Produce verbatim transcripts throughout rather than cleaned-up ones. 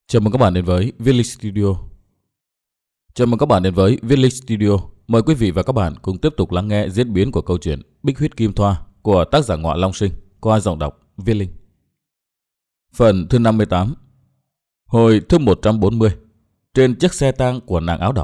Chào mừng các bạn đến với Viết Linh Studio. Chào mừng các bạn đến với Viết Linh Studio. Mời quý vị và các bạn cùng tiếp tục lắng nghe diễn biến của câu chuyện Bích Huyết Kim Thoa của tác giả Ngọa Long Sinh qua giọng đọc Viết Linh. Phần thứ năm mươi tám. Hồi thứ một trăm bốn mươi. Trên chiếc xe tang của nàng áo đỏ.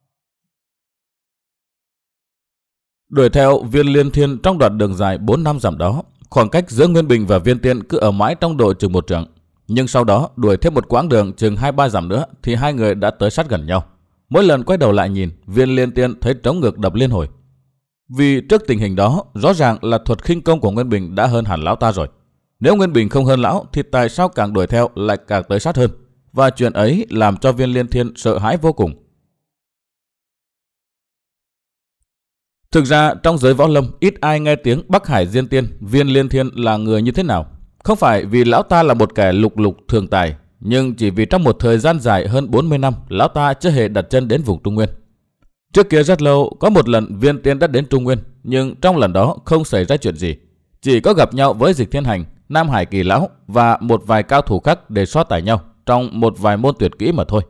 Đuổi theo Viên Liên Thiên trong đoạn đường dài bốn năm dặm đó, khoảng cách giữa Nguyên Bình và Viên Tiên cứ ở mãi trong độ chừng một trượng. Nhưng sau đó đuổi thêm một quãng đường chừng hai ba dặm nữa thì hai người đã tới sát gần nhau. Mỗi lần quay đầu lại nhìn, Viên Liên Tiên thấy trống ngực đập liên hồi. Vì trước tình hình đó, rõ ràng là thuật khinh công của Nguyên Bình đã hơn hẳn lão ta rồi. Nếu Nguyên Bình không hơn lão thì tại sao càng đuổi theo lại càng tới sát hơn? Và chuyện ấy làm cho Viên Liên Thiên sợ hãi vô cùng. Thực ra trong giới võ lâm ít ai nghe tiếng Bắc Hải Diên Tiên, Viên Liên Thiên là người như thế nào. Không phải vì lão ta là một kẻ lục lục thường tài, nhưng chỉ vì trong một thời gian dài hơn bốn mươi năm, lão ta chưa hề đặt chân đến vùng Trung Nguyên. Trước kia rất lâu, có một lần Viên Tiên đã đến Trung Nguyên, nhưng trong lần đó không xảy ra chuyện gì. Chỉ có gặp nhau với Dịch Thiên Hành, Nam Hải Kỳ Lão và một vài cao thủ khác để so tài nhau trong một vài môn tuyệt kỹ mà thôi.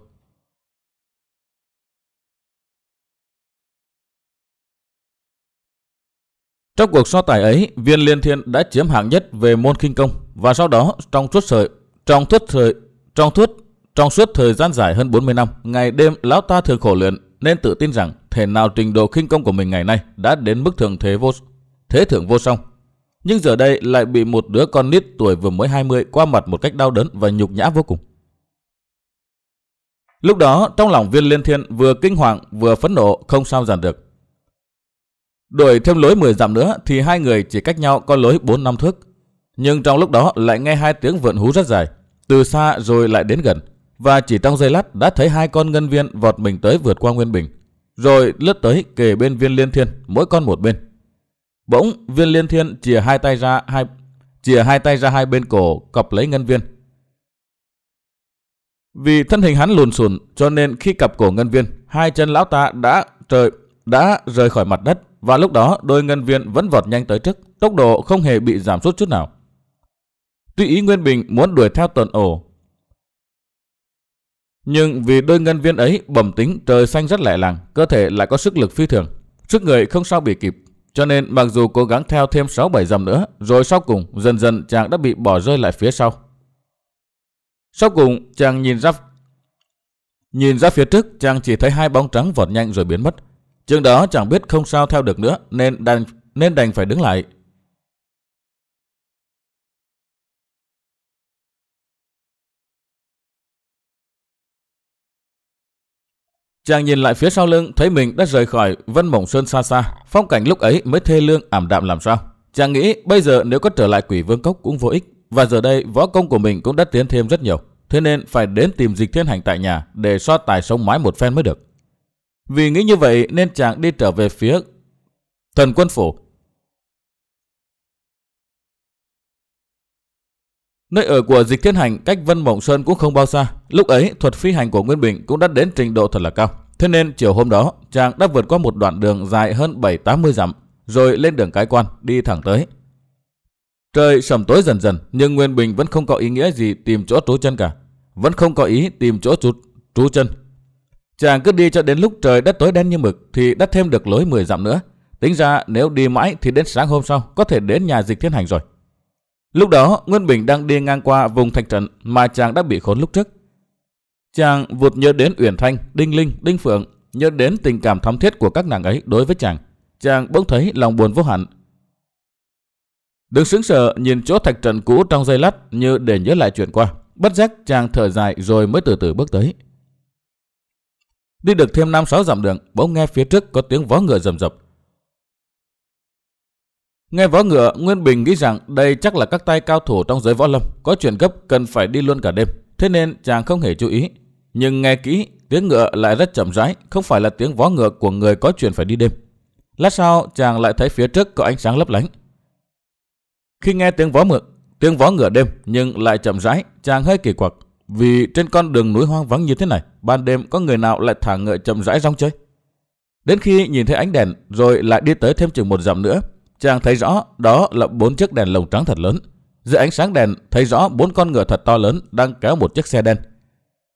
Trong cuộc so tài ấy, Viên Liên Thiên đã chiếm hạng nhất về môn khinh công và sau đó trong suốt thời trong suốt thời trong suốt trong suốt thời gian dài hơn bốn mươi năm, ngày đêm lão ta thường khổ luyện nên tự tin rằng thể nào trình độ khinh công của mình ngày nay đã đến mức thượng thế vô thế thượng vô song. Nhưng giờ đây lại bị một đứa con nít tuổi vừa mới hai mươi qua mặt một cách đau đớn và nhục nhã vô cùng. Lúc đó trong lòng Viên Liên Thiên vừa kinh hoàng vừa phẫn nộ không sao dàn được. Đuổi thêm lối mười dặm nữa thì hai người chỉ cách nhau có lối bốn năm thước. Nhưng trong lúc đó lại nghe hai tiếng vượn hú rất dài, từ xa rồi lại đến gần, và chỉ trong giây lát đã thấy hai con ngân viên vọt mình tới vượt qua Nguyên Bình, rồi lướt tới kề bên Viên Liên Thiên, mỗi con một bên. Bỗng Viên Liên Thiên chìa hai tay ra hai chìa hai tay ra hai bên cổ cọp lấy ngân viên. Vì thân hình hắn lùn xùn cho nên khi cặp cổ ngân viên, hai chân lão ta đã trời đã rời khỏi mặt đất. Và lúc đó đôi ngân viên vẫn vọt nhanh tới trước, tốc độ không hề bị giảm sút chút nào. Tuy ý Nguyên Bình muốn đuổi theo tuần ổ, nhưng vì đôi ngân viên ấy bẩm tính trời xanh rất lẹ làng, cơ thể lại có sức lực phi thường, sức người không sao bị kịp, cho nên mặc dù cố gắng theo thêm sáu bảy dặm nữa, rồi sau cùng dần dần chàng đã bị bỏ rơi lại phía sau. Sau cùng chàng nhìn ra nhìn ra phía trước, chàng chỉ thấy hai bóng trắng vọt nhanh rồi biến mất. Chừng đó chẳng biết không sao theo được nữa nên đành, nên đành phải đứng lại. Chàng nhìn lại phía sau lưng thấy mình đã rời khỏi Vân Mộng Sơn xa xa. Phong cảnh lúc ấy mới thê lương ảm đạm làm sao. Chàng nghĩ bây giờ nếu có trở lại Quỷ Vương Cốc cũng vô ích. Và giờ đây võ công của mình cũng đã tiến thêm rất nhiều. Thế nên phải đến tìm Dịch Thiên Hành tại nhà để so tài sống mái một phen mới được. Vì nghĩ như vậy nên chàng đi trở về phía Thần Quân Phủ. Nơi ở của Dịch Thiên Hành cách Vân Mộng Sơn cũng không bao xa. Lúc ấy thuật phi hành của Nguyên Bình cũng đã đến trình độ thật là cao. Thế nên chiều hôm đó chàng đã vượt qua một đoạn đường dài hơn bảy tám mươi dặm, rồi lên đường Cái Quan đi thẳng tới. Trời sầm tối dần dần, nhưng Nguyên Bình vẫn không có ý nghĩa gì tìm chỗ trú chân cả. Vẫn không có ý tìm chỗ trú, trú chân. Chàng cứ đi cho đến lúc trời đất tối đen như mực thì đã thêm được lối mười dặm nữa. Tính ra nếu đi mãi thì đến sáng hôm sau có thể đến nhà Dịch Thiên Hành rồi. Lúc đó Nguyên Bình đang đi ngang qua vùng thạch trận mà chàng đã bị khốn lúc trước. Chàng vụt nhớ đến Uyển Thanh, Đinh Linh, Đinh Phượng, nhớ đến tình cảm thắm thiết của các nàng ấy đối với chàng. Chàng bỗng thấy lòng buồn vô hạn. Đứng sững sờ nhìn chỗ thạch trận cũ trong giây lát như để nhớ lại chuyện qua. Bất giác chàng thở dài rồi mới từ từ bước tới. Đi được thêm năm sáu dặm đường, bỗng nghe phía trước có tiếng vó ngựa rầm rập. Nghe vó ngựa, Nguyên Bình nghĩ rằng đây chắc là các tay cao thủ trong giới võ lâm, có chuyện gấp cần phải đi luôn cả đêm, thế nên chàng không hề chú ý. Nhưng nghe kỹ, tiếng ngựa lại rất chậm rãi, không phải là tiếng vó ngựa của người có chuyện phải đi đêm. Lát sau, chàng lại thấy phía trước có ánh sáng lấp lánh. Khi nghe tiếng vó ngựa, tiếng vó ngựa đêm nhưng lại chậm rãi, chàng hơi kỳ quặc. Vì trên con đường núi hoang vắng như thế này, ban đêm có người nào lại thả ngựa chậm rãi rong chơi? Đến khi nhìn thấy ánh đèn rồi lại đi tới thêm chừng một dặm nữa, chàng thấy rõ đó là bốn chiếc đèn lồng trắng thật lớn. Dưới ánh sáng đèn thấy rõ bốn con ngựa thật to lớn đang kéo một chiếc xe đen.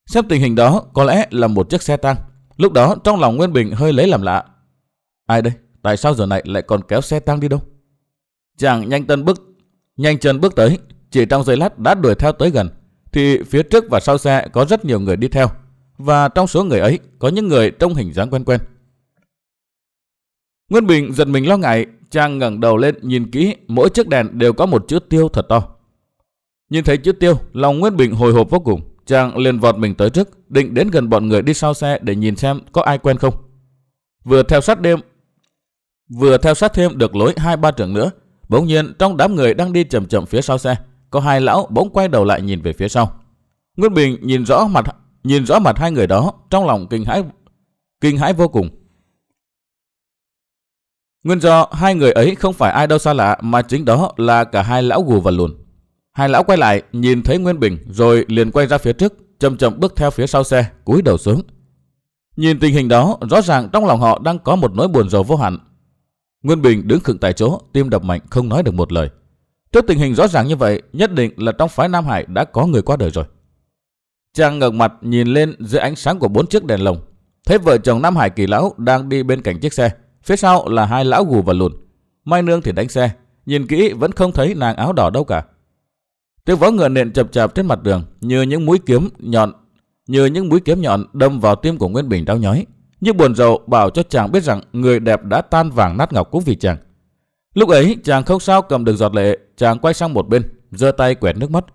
Xem tình hình đó có lẽ là một chiếc xe tang. Lúc đó trong lòng Nguyên Bình hơi lấy làm lạ. Ai đây? Tại sao giờ này lại còn kéo xe tang đi đâu? Chàng nhanh chân bước, nhanh chân bước tới, chỉ trong giây lát đã đuổi theo tới gần. Thì phía trước và sau xe có rất nhiều người đi theo, và trong số người ấy có những người trông hình dáng quen quen. Nguyên Bình giật mình lo ngại, chàng ngẩng đầu lên nhìn kỹ, mỗi chiếc đèn đều có một chữ Tiêu thật to. Nhìn thấy chữ Tiêu, lòng Nguyên Bình hồi hộp vô cùng, chàng liền vọt mình tới trước, định đến gần bọn người đi sau xe để nhìn xem có ai quen không. Vừa theo sát đêm, vừa theo sát thêm được lối hai ba trượng nữa, bỗng nhiên trong đám người đang đi chậm chậm phía sau xe, có hai lão bỗng quay đầu lại nhìn về phía sau. Nguyên Bình nhìn rõ mặt, nhìn rõ mặt hai người đó, trong lòng kinh hãi, kinh hãi vô cùng. Nguyên do hai người ấy không phải ai đâu xa lạ, mà chính đó là cả hai lão gù và lùn. Hai lão quay lại nhìn thấy Nguyên Bình rồi liền quay ra phía trước, chậm chậm bước theo phía sau xe, cúi đầu xuống. Nhìn tình hình đó, rõ ràng trong lòng họ đang có một nỗi buồn rầu vô hạn. Nguyên Bình đứng khựng tại chỗ, tim đập mạnh không nói được một lời. Trước tình hình rõ ràng như vậy, nhất định là trong phái Nam Hải đã có người qua đời rồi. Chàng ngẩng mặt nhìn lên dưới ánh sáng của bốn chiếc đèn lồng, thấy vợ chồng Nam Hải Kỳ lão đang đi bên cạnh chiếc xe, phía sau là hai lão gù và lùn. Mai Nương thì đánh xe, nhìn kỹ vẫn không thấy nàng áo đỏ đâu cả. Tiếng vó ngựa nện chập chạp trên mặt đường như những mũi kiếm nhọn, như những mũi kiếm nhọn đâm vào tim của Nguyên Bình đau nhói, như buồn rầu bảo cho chàng biết rằng người đẹp đã tan vàng nát ngọc cũng vì chàng. Lúc ấy chàng không sao cầm được giọt lệ, chàng quay sang một bên, giơ tay quẹt nước mắt.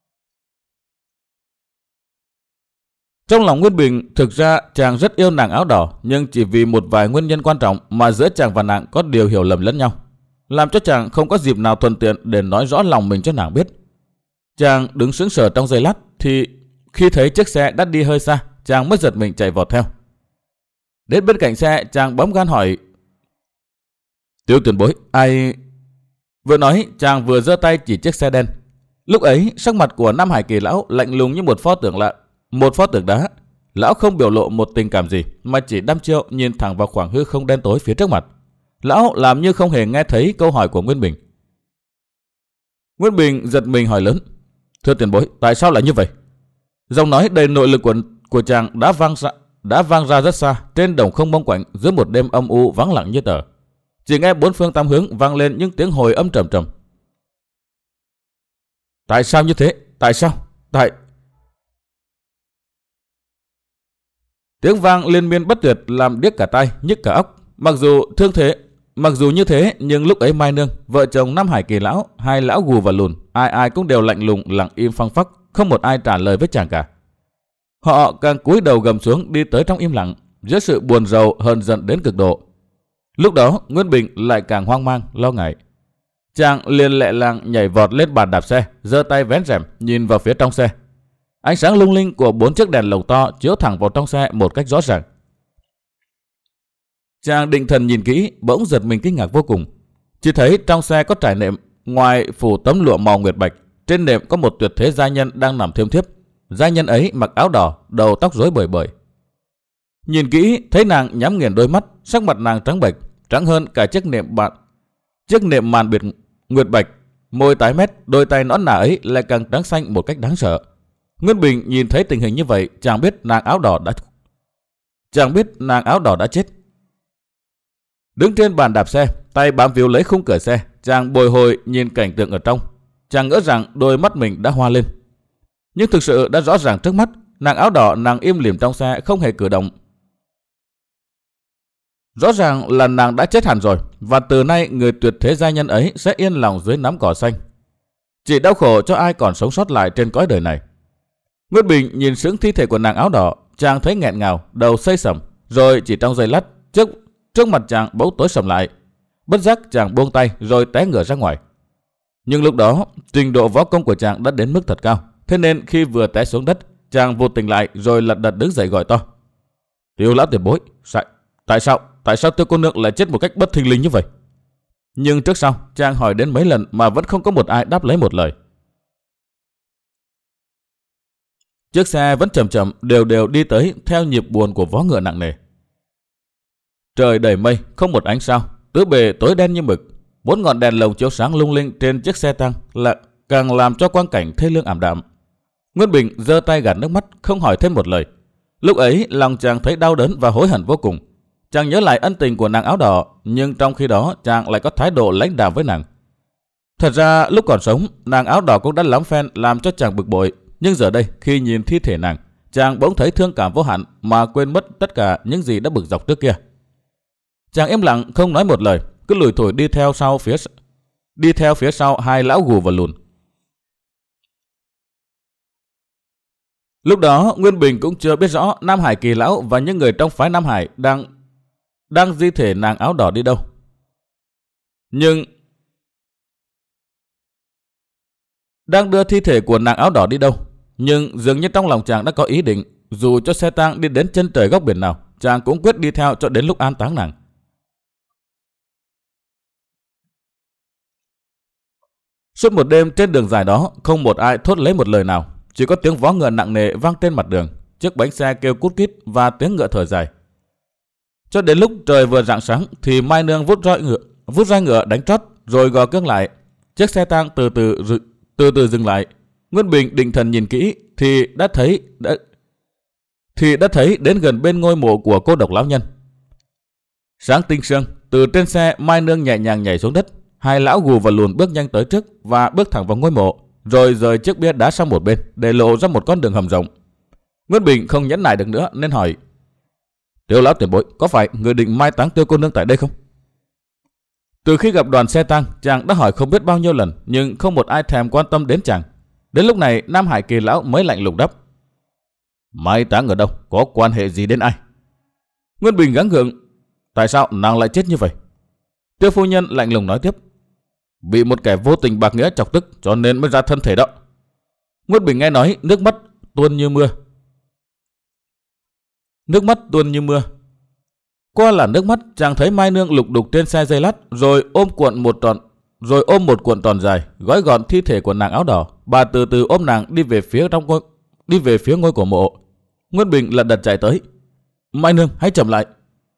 Trong lòng Nguyên Bình, thực ra chàng rất yêu nàng áo đỏ, nhưng chỉ vì một vài nguyên nhân quan trọng mà giữa chàng và nàng có điều hiểu lầm lẫn nhau, làm cho chàng không có dịp nào thuận tiện để nói rõ lòng mình cho nàng biết. Chàng đứng sững sờ trong giây lát, thì khi thấy chiếc xe đã đi hơi xa, chàng mới giật mình chạy vọt theo. Đến bên cạnh xe, chàng bấm gan hỏi: Tiêu tiền bối, ai... Vừa nói, chàng vừa giơ tay chỉ chiếc xe đen. Lúc ấy, sắc mặt của Nam Hải Kỳ lão lạnh lùng như một pho tượng lạ, một pho tượng đá. Lão không biểu lộ một tình cảm gì, mà chỉ đăm chiêu nhìn thẳng vào khoảng hư không đen tối phía trước mặt. Lão làm như không hề nghe thấy câu hỏi của Nguyên Bình. Nguyên Bình giật mình hỏi lớn: Thưa tiền bối, tại sao lại như vậy? Giọng nói đầy nội lực của, của chàng đã vang ra, đã vang ra rất xa, trên đồng không mông quạnh, giữa một đêm âm u vắng lặng như tờ. Chỉ nghe bốn phương tám hướng vang lên những tiếng hồi âm trầm trầm. Tại sao như thế? Tại sao? Tại... Tiếng vang liên miên bất tuyệt làm điếc cả tai, nhức cả óc. Mặc dù thương thế, mặc dù như thế, nhưng lúc ấy Mai Nương, vợ chồng Nam Hải Kỳ lão, hai lão gù và lùn, ai ai cũng đều lạnh lùng, lặng im phăng phắc, không một ai trả lời với chàng cả. Họ càng cúi đầu gầm xuống đi tới trong im lặng, giữa sự buồn rầu hờn giận đến cực độ. Lúc đó Nguyên Bình lại càng hoang mang, lo ngại. Chàng liền lẹ làng nhảy vọt lên bàn đạp xe, giơ tay vén rèm nhìn vào phía trong xe. Ánh sáng lung linh của bốn chiếc đèn lồng to chiếu thẳng vào trong xe một cách rõ ràng. Chàng định thần nhìn kỹ, bỗng giật mình kinh ngạc vô cùng. Chỉ thấy trong xe có trải nệm, ngoài phủ tấm lụa màu nguyệt bạch, trên nệm có một tuyệt thế giai nhân đang nằm thiêm thiếp. Giai nhân ấy mặc áo đỏ, đầu tóc rối bời bời. Nhìn kỹ thấy nàng nhắm nghiền đôi mắt, sắc mặt nàng trắng bệch, trắng hơn cả chiếc nệm bạn, chiếc nệm màn biệt nguyệt bạch, môi tái mét, đôi tay nõn nà ấy lại càng trắng xanh một cách đáng sợ. Nguyên Bình nhìn thấy tình hình như vậy, chàng biết nàng áo đỏ đã chàng biết nàng áo đỏ đã chết. Đứng trên bàn đạp xe, tay bám víu lấy khung cửa xe, chàng bồi hồi nhìn cảnh tượng ở trong. Chàng ngỡ rằng đôi mắt mình đã hoa lên, nhưng thực sự đã rõ ràng trước mắt, nàng áo đỏ nàng im lìm trong xe không hề cử động. Rõ ràng là nàng đã chết hẳn rồi, và từ nay người tuyệt thế giai nhân ấy sẽ yên lòng dưới nắm cỏ xanh, chỉ đau khổ cho ai còn sống sót lại trên cõi đời này. Nguyên Bình nhìn sững thi thể của nàng áo đỏ, chàng thấy nghẹn ngào, đầu xây sầm, rồi chỉ trong giây lát, trước trước mặt chàng bỗng tối sầm lại. Bất giác chàng buông tay rồi té ngửa ra ngoài. Nhưng lúc đó trình độ võ công của chàng đã đến mức thật cao, thế nên khi vừa té xuống đất, chàng vụt tỉnh lại rồi lật đật đứng dậy gọi to: Tiêu lão tiền bối, tại, tại sao tại sao Tiêu cô nương lại chết một cách bất thình lình như vậy? Nhưng trước sau chàng hỏi đến mấy lần mà vẫn không có một ai đáp lấy một lời. Chiếc xe vẫn chậm chậm đều đều đi tới theo nhịp buồn của vó ngựa nặng nề. Trời đầy mây, không một ánh sao, tứ bề tối đen như mực. Bốn ngọn đèn lồng chiếu sáng lung linh trên chiếc xe tăng là càng làm cho quang cảnh thê lương ảm đạm. Nguyên Bình giơ tay gạt nước mắt, không hỏi thêm một lời. Lúc ấy lòng chàng thấy đau đớn và hối hận vô cùng. Chàng nhớ lại ân tình của nàng áo đỏ, nhưng trong khi đó chàng lại có thái độ lãnh đạm với nàng. Thật ra lúc còn sống, nàng áo đỏ cũng đã lắm phen làm cho chàng bực bội, nhưng giờ đây khi nhìn thi thể nàng, chàng bỗng thấy thương cảm vô hạn mà quên mất tất cả những gì đã bực dọc trước kia. Chàng im lặng không nói một lời, cứ lủi thủi đi theo sau phía đi theo phía sau hai lão gù và lùn. Lúc đó Nguyên Bình cũng chưa biết rõ Nam Hải Kỳ lão và những người trong phái Nam Hải đang đang di thể nàng áo đỏ đi đâu. Nhưng đang đưa thi thể của nàng áo đỏ đi đâu. Nhưng dường như trong lòng chàng đã có ý định, dù cho xe tang đi đến chân trời góc biển nào, chàng cũng quyết đi theo cho đến lúc an táng nàng. Suốt một đêm trên đường dài đó, không một ai thốt lấy một lời nào, chỉ có tiếng vó ngựa nặng nề vang trên mặt đường, chiếc bánh xe kêu cút kít và tiếng ngựa thở dài. Cho đến lúc trời vừa rạng sáng thì Mai Nương vút roi ngựa, vút roi ngựa đánh trót rồi gò cương lại. Chiếc xe tang từ từ từ từ dừng lại. Nguyên Bình định thần nhìn kỹ thì đã thấy đã, thì đã thấy đến gần bên ngôi mộ của cô độc lão nhân. Sáng tinh sương, từ trên xe Mai Nương nhẹ nhàng nhảy xuống đất. Hai lão gù và lùn bước nhanh tới trước và bước thẳng vào ngôi mộ, rồi rời chiếc bia đá sang một bên để lộ ra một con đường hầm rộng. Nguyên Bình không nhẫn nại được nữa nên hỏi: Tiêu lão tiền bối, có phải người định mai táng Tiêu cô nương tại đây không? Từ khi gặp đoàn xe tang, chàng đã hỏi không biết bao nhiêu lần, nhưng không một ai thèm quan tâm đến chàng. Đến lúc này Nam Hải Kỳ lão mới lạnh lùng đáp: Mai táng ở đâu, có quan hệ gì đến ai? Nguyên Bình gắng gượng: Tại sao nàng lại chết như vậy? Tiêu phu nhân lạnh lùng nói tiếp: Bị một kẻ vô tình bạc nghĩa chọc tức cho nên mới ra thân thể đó. Nguyên Bình nghe nói, nước mắt tuôn như mưa. Nước mắt tuôn như mưa. Qua là nước mắt, chàng thấy Mai Nương lục đục trên xe dây lát, rồi ôm cuộn một tròn, rồi ôm một cuộn tròn dài, gói gọn thi thể của nàng áo đỏ. Bà từ từ ôm nàng đi về phía trong ngôi, đi về phía ngôi của mộ. Nguyên Bình lật đật chạy tới: Mai Nương, hãy chậm lại.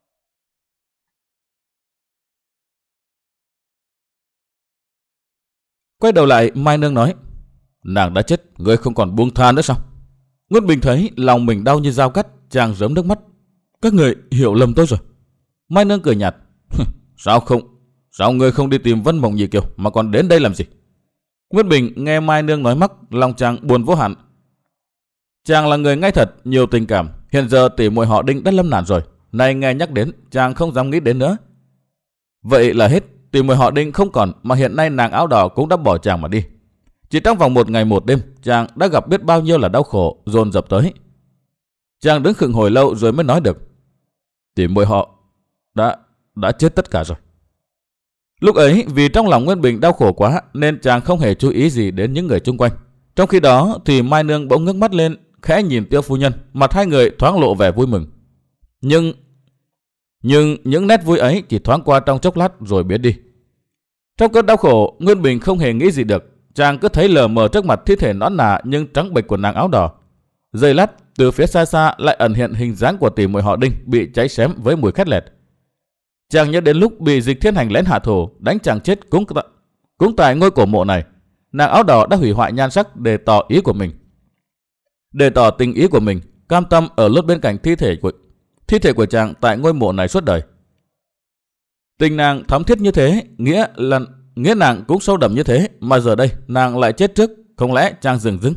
Quay đầu lại, Mai Nương nói: Nàng đã chết, ngươi không còn buông tha nữa sao? Nguyên Bình thấy lòng mình đau như dao cắt, chàng rớm nước mắt: Các người hiểu lầm tôi rồi. Mai Nương cười nhạt: Sao không? Sao ngươi không đi tìm Vân Mộng Nhị Kiều mà còn đến đây làm gì? Nguyên Bình nghe Mai Nương nói mắc, lòng chàng buồn vô hạn. Chàng là người ngay thật, nhiều tình cảm. Hiện giờ tỷ muội họ Đinh đã lâm nạn rồi, nay nghe nhắc đến, chàng không dám nghĩ đến nữa. Vậy là hết. Tỷ muội họ Đinh không còn, mà hiện nay nàng áo đỏ cũng đã bỏ chàng mà đi. Chỉ trong vòng một ngày một đêm, chàng đã gặp biết bao nhiêu là đau khổ dồn dập tới. Chàng đứng khựng hồi lâu rồi mới nói được: Tỷ muội họ đã đã chết tất cả rồi. Lúc ấy vì trong lòng Nguyên Bình đau khổ quá nên chàng không hề chú ý gì đến những người chung quanh. Trong khi đó thì Mai Nương bỗng ngước mắt lên, khẽ nhìn Tiêu phu nhân, mặt hai người thoáng lộ vẻ vui mừng. Nhưng Nhưng những nét vui ấy chỉ thoáng qua trong chốc lát rồi biến đi. Trong cơn đau khổ, Nguyên Bình không hề nghĩ gì được. Chàng cứ thấy lờ mờ trước mặt thi thể nõn nà nhưng trắng bệch của nàng áo đỏ. Giây lát, từ phía xa xa lại ẩn hiện hình dáng của tỷ muội họ Đinh bị cháy xém với mùi khét lẹt. Chàng nhớ đến lúc bị Dịch Thiên Hành lén hạ thủ, đánh chàng chết cũng cũng tại ngôi cổ mộ này. Nàng áo đỏ đã hủy hoại nhan sắc để tỏ ý của mình. Để tỏ tình ý của mình, cam tâm ở lướt bên cạnh thi thể của thi thể của chàng tại ngôi mộ này suốt đời. Tình nàng thắm thiết như thế, nghĩa là nghĩa nàng cũng sâu đậm như thế, mà giờ đây nàng lại chết trước, không lẽ chàng dừng dưng?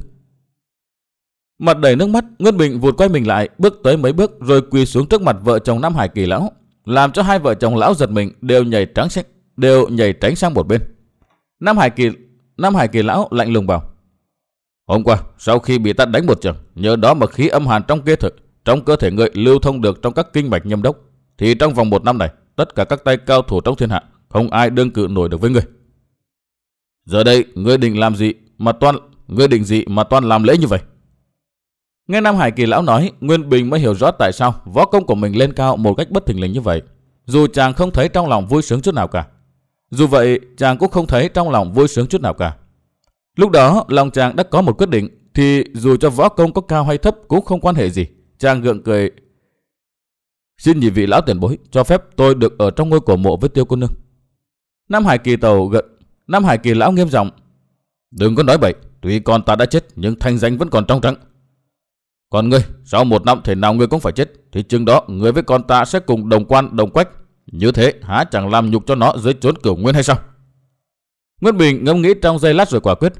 Mặt đầy nước mắt, Nguyên Bình vụt quay mình lại, bước tới mấy bước rồi quỳ xuống trước mặt vợ chồng Nam Hải Kỳ lão, làm cho hai vợ chồng lão giật mình, đều nhảy tránh đều nhảy tránh sang một bên. Nam Hải Kỳ Nam Hải Kỳ lão lạnh lùng bảo: Hôm qua sau khi bị ta đánh một trận, nhờ đó mà khí âm hàn trong cơ thể trong cơ thể người lưu thông được trong các kinh mạch nhâm đốc, thì trong vòng một năm này, tất cả các tay cao thủ trong thiên hạ không ai đương cự nổi được với ngươi. Giờ đây ngươi định làm gì mà toan ngươi định gì mà toan làm lễ như vậy? Nghe Nam Hải Kỳ lão nói, Nguyên Bình mới hiểu rõ tại sao võ công của mình lên cao một cách bất thình lình như vậy. Dù chàng không thấy trong lòng vui sướng chút nào cả. Dù vậy, chàng cũng không thấy trong lòng vui sướng chút nào cả. Lúc đó, lòng chàng đã có một quyết định, thì dù cho võ công có cao hay thấp cũng không quan hệ gì. Chàng gượng cười: Xin nhị vị lão tiền bối cho phép tôi được ở trong ngôi cổ mộ với Tiêu cô nương. Nam Hải Kỳ tàu gật Nam Hải Kỳ lão nghiêm giọng: Đừng có nói bậy, Tuy con ta đã chết nhưng thanh danh vẫn còn trong trắng. Còn ngươi, sau một năm thể nào ngươi cũng phải chết, thì chừng đó ngươi với con ta sẽ cùng đồng quan đồng quách. Như thế há chẳng làm nhục cho nó dưới chốn Cửu Nguyên hay sao? Nguyên Bình ngẫm nghĩ trong giây lát rồi quả quyết.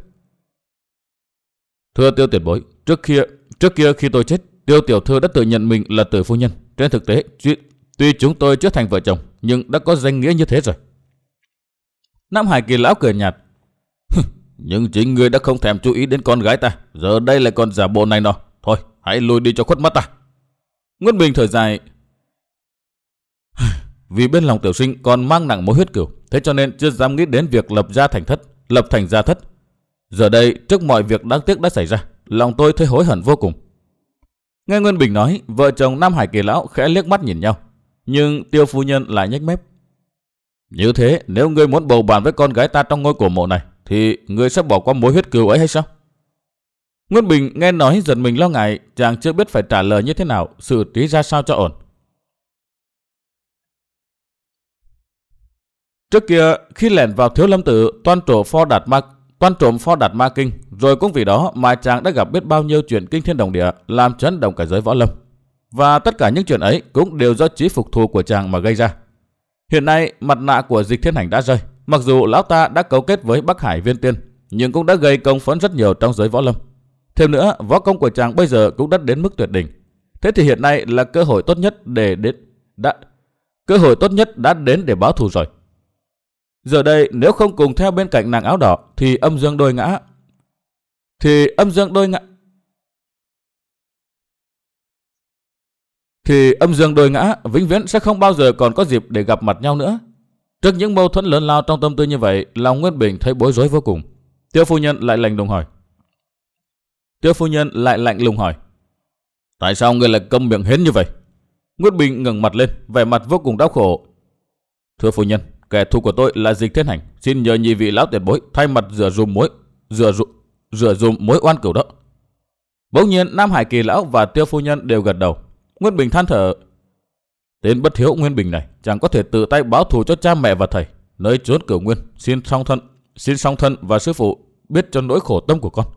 Thưa Tiêu tiền bối, trước kia trước kia khi tôi chết, Tiêu tiểu thư đã tự nhận mình là Tử phu nhân. Trên thực tế, tuy chúng tôi chưa thành vợ chồng, nhưng đã có danh nghĩa như thế rồi. Nam Hải Kỳ lão cười nhạt. Nhưng chính ngươi đã không thèm chú ý đến con gái ta, giờ đây lại còn giả bộ này nọ. Thôi, hãy lùi đi cho khuất mắt ta. Nguyên Bình thở dài. Vì bên lòng tiểu sinh còn mang nặng mối huyết cửu, thế cho nên chưa dám nghĩ đến việc lập gia thành thất, lập thành gia thất. Giờ đây, trước mọi việc đáng tiếc đã xảy ra, lòng tôi thấy hối hận vô cùng. Nghe Nguyên Bình nói, vợ chồng Nam Hải Kỳ lão khẽ liếc mắt nhìn nhau, nhưng Tiêu phu nhân lại nhếch mép. Như thế, nếu ngươi muốn bầu bạn với con gái ta trong ngôi cổ mộ này, thì ngươi sẽ bỏ qua mối huyết cừu ấy hay sao? Nguyên Bình nghe nói giật mình lo ngại, chàng chưa biết phải trả lời như thế nào, xử trí ra sao cho ổn. Trước kia, khi lẻn vào Thiếu Lâm Tự, toan trổ pho đạt ma, toan trộm pho đạt ma kinh, rồi cũng vì đó mà chàng đã gặp biết bao nhiêu chuyện kinh thiên động địa, làm chấn động cả giới võ lâm. Và tất cả những chuyện ấy cũng đều do chí phục thù của chàng mà gây ra. Hiện nay, mặt nạ của Dịch Thiên Hành đã rơi. Mặc dù lão ta đã cấu kết với Bắc Hải Viên Tiên, nhưng cũng đã gây công phẫn rất nhiều trong giới võ lâm. Thêm nữa, võ công của chàng bây giờ cũng đã đến mức tuyệt đỉnh. Thế thì hiện nay là cơ hội tốt nhất để đến đã cơ hội tốt nhất đã đến để báo thù rồi. Giờ đây nếu không cùng theo bên cạnh nàng áo đỏ thì âm dương đôi ngã. Thì âm dương đôi ngã. Thì âm dương đôi ngã vĩnh viễn sẽ không bao giờ còn có dịp để gặp mặt nhau nữa. Trước những mâu thuẫn lớn lao trong tâm tư như vậy, lòng Nguyên Bình thấy bối rối vô cùng. Tiêu phu nhân lại lạnh lùng hỏi. Tiêu phu nhân lại lạnh lùng hỏi. Tại sao ngươi lại câm miệng hến như vậy? Nguyên Bình ngẩng mặt lên, vẻ mặt vô cùng đau khổ. Thưa phu nhân, kẻ thù của tôi là Dịch Thiên Hành, xin nhờ nhị vị lão tiền bối thay mặt rửa dùm mối rửa dùm rửa dùm mối oan cửu đó. Bỗng nhiên Nam Hải Kỳ lão và Tiêu phu nhân đều gật đầu. Nguyên Bình than thở. Tên bất hiếu Nguyên Bình này chẳng có thể tự tay báo thù cho cha mẹ và thầy, nơi chốn Cửu Nguyên, xin song thân, xin song thân và sư phụ biết cho nỗi khổ tâm của con.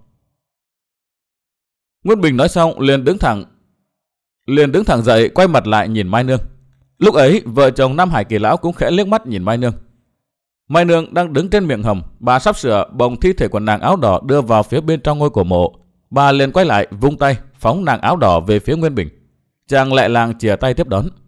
Nguyên Bình nói xong liền đứng thẳng, liền đứng thẳng dậy, quay mặt lại nhìn Mai Nương. Lúc ấy vợ chồng Nam Hải Kỳ lão cũng khẽ liếc mắt nhìn Mai Nương. Mai Nương đang đứng trên miệng hầm, bà sắp sửa bồng thi thể của nàng áo đỏ đưa vào phía bên trong ngôi cổ mộ. Bà liền quay lại vung tay phóng nàng áo đỏ về phía Nguyên Bình. Chàng lại làng chìa tay tiếp đón.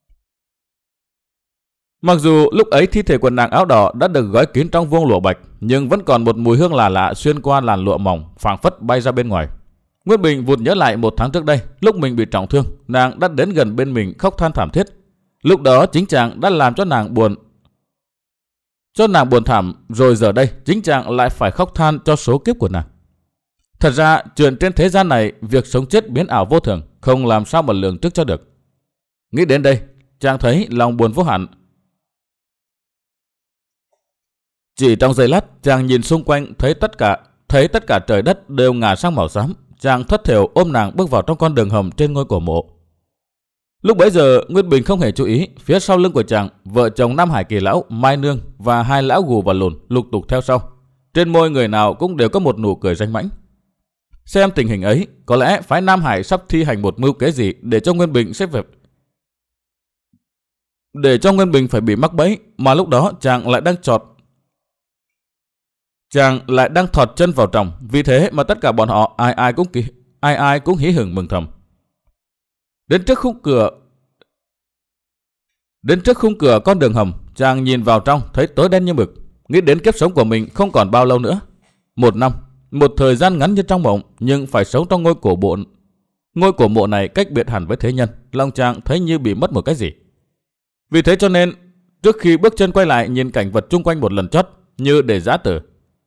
Mặc dù lúc ấy thi thể của nàng áo đỏ đã được gói kín trong vuông lụa bạch, nhưng vẫn còn một mùi hương lạ lạ xuyên qua làn lụa mỏng, phảng phất bay ra bên ngoài. Nguyên Bình vụt nhớ lại một tháng trước đây, lúc mình bị trọng thương, nàng đã đến gần bên mình khóc than thảm thiết. Lúc đó chính chàng đã làm cho nàng buồn, cho nàng buồn thảm, rồi giờ đây chính chàng lại phải khóc than cho số kiếp của nàng. Thật ra chuyện trên thế gian này, việc sống chết biến ảo vô thường, không làm sao mà lường trước cho được. Nghĩ đến đây, chàng thấy lòng buồn vô hạn. Chỉ trong giây lát, chàng nhìn xung quanh thấy tất cả thấy tất cả trời đất đều ngả sang màu xám. Chàng thất thểu ôm nàng bước vào trong con đường hầm trên ngôi cổ mộ. Lúc bấy giờ Nguyên Bình không hề chú ý, phía sau lưng của chàng, vợ chồng Nam Hải Kỳ lão, Mai Nương và hai lão gù và lùn lục tục theo sau. Trên môi người nào cũng đều có một nụ cười danh mãnh. Xem tình hình ấy, có lẽ phái Nam Hải sắp thi hành một mưu kế gì để cho Nguyên Bình sẽ phải để cho Nguyên Bình phải bị mắc bẫy, mà lúc đó chàng lại đang chọt chàng lại đang thọt chân vào trong, vì thế mà tất cả bọn họ ai ai cũng kỳ, ai ai cũng hí hửng mừng thầm. Đến trước khung cửa Đến trước khung cửa con đường hầm, chàng nhìn vào trong thấy tối đen như mực, nghĩ đến kiếp sống của mình không còn bao lâu nữa. Một năm, một thời gian ngắn như trong mộng, nhưng phải sống trong ngôi cổ mộ. Ngôi cổ mộ này cách biệt hẳn với thế nhân, lòng chàng thấy như bị mất một cái gì. Vì thế cho nên, trước khi bước chân quay lại nhìn cảnh vật chung quanh một lần chót, như để giã từ.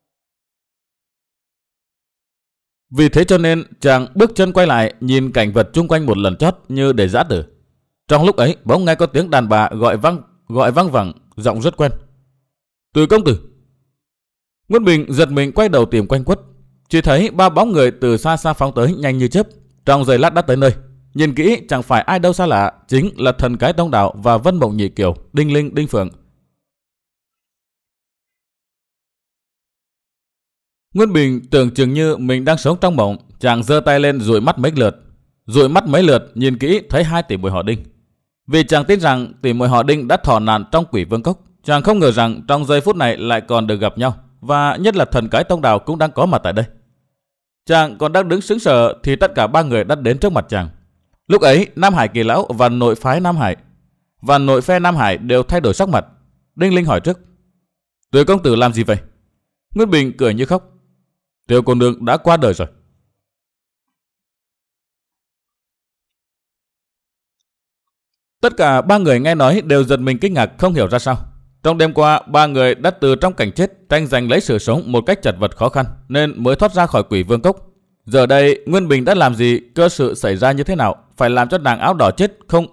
Vì thế cho nên chàng bước chân quay lại nhìn cảnh vật chung quanh một lần chót như để giã từ. Trong lúc ấy bỗng nghe có tiếng đàn bà gọi vang gọi vang vẳng, giọng rất quen. Từ công tử. Nguyên Bình giật mình quay đầu tìm quanh quất, chỉ thấy ba bóng người từ xa xa phóng tới nhanh như chớp. Trong giây lát đã tới nơi. Nhìn kỹ chẳng phải ai đâu xa lạ, chính là Thần Cái Tông Đạo và Vân Mộng Nhị Kiều, Đinh Linh, Đinh Phượng. Nguyên Bình tưởng chừng như mình đang sống trong mộng, chàng giơ tay lên dụi mắt mấy lượt. Dụi mắt mấy lượt, nhìn kỹ thấy hai tỷ muội họ Đinh. Vì chàng tin rằng tỷ muội họ Đinh đã thọ nạn trong Quỷ Vương Cốc, chàng không ngờ rằng trong giây phút này lại còn được gặp nhau, và nhất là thần cái Tông Đào cũng đang có mặt tại đây. Chàng còn đang đứng sững sờ thì tất cả ba người đã đến trước mặt chàng. Lúc ấy Nam Hải Kỳ Lão và nội phái Nam Hải và nội phe Nam Hải đều thay đổi sắc mặt. Đinh Linh hỏi trước: Tiểu công tử làm gì vậy? Nguyên Bình cười như khóc: Tiểu cô nương đã qua đời rồi. Tất cả ba người nghe nói đều giật mình kinh ngạc không hiểu ra sao. Trong đêm qua, ba người đã từ trong cảnh chết tranh giành lấy sự sống một cách chật vật khó khăn nên mới thoát ra khỏi Quỷ Vương Cốc. Giờ đây Nguyên Bình đã làm gì, cơ sự xảy ra như thế nào, phải làm cho nàng áo đỏ chết không?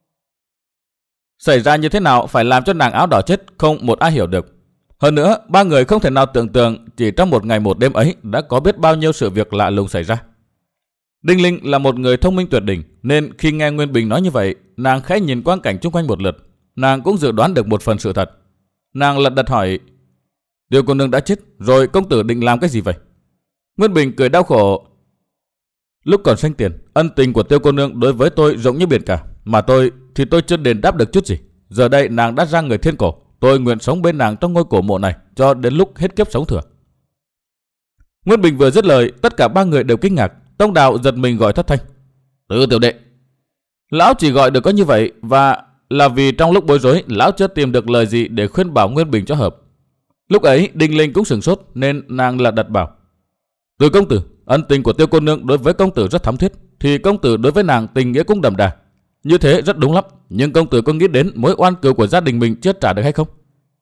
Xảy ra như thế nào phải làm cho nàng áo đỏ chết không một ai hiểu được. Hơn nữa, ba người không thể nào tưởng tượng chỉ trong một ngày một đêm ấy đã có biết bao nhiêu sự việc lạ lùng xảy ra. Đinh Linh là một người thông minh tuyệt đỉnh, nên khi nghe Nguyên Bình nói như vậy, nàng khẽ nhìn quang cảnh xung quanh một lượt, nàng cũng dự đoán được một phần sự thật. Nàng lật đật hỏi: Tiểu cô nương đã chết, rồi công tử định làm cái gì vậy? Nguyên Bình cười đau khổ: Lúc còn sinh tiền, ân tình của Tiêu cô nương đối với tôi rộng như biển cả, mà tôi thì tôi chưa đền đáp được chút gì. Giờ đây nàng đã ra người thiên cổ, tôi nguyện sống bên nàng trong ngôi cổ mộ này cho đến lúc hết kiếp sống thừa. Nguyên Bình vừa dứt lời, tất cả ba người đều kinh ngạc. Tông Đào giật mình gọi thất thanh: Từ tiểu đệ. Lão chỉ gọi được có như vậy, và là vì trong lúc bối rối lão chưa tìm được lời gì để khuyên bảo Nguyên Bình cho hợp. Lúc ấy Đinh Linh cũng sửng sốt nên nàng là đặt bảo: Từ công tử, ân tình của Tiêu cô nương đối với công tử rất thắm thiết, thì công tử đối với nàng tình nghĩa cũng đậm đà. Như thế rất đúng lắm, nhưng công tử có nghĩ đến mối oan cừu của gia đình mình chưa trả được hay không?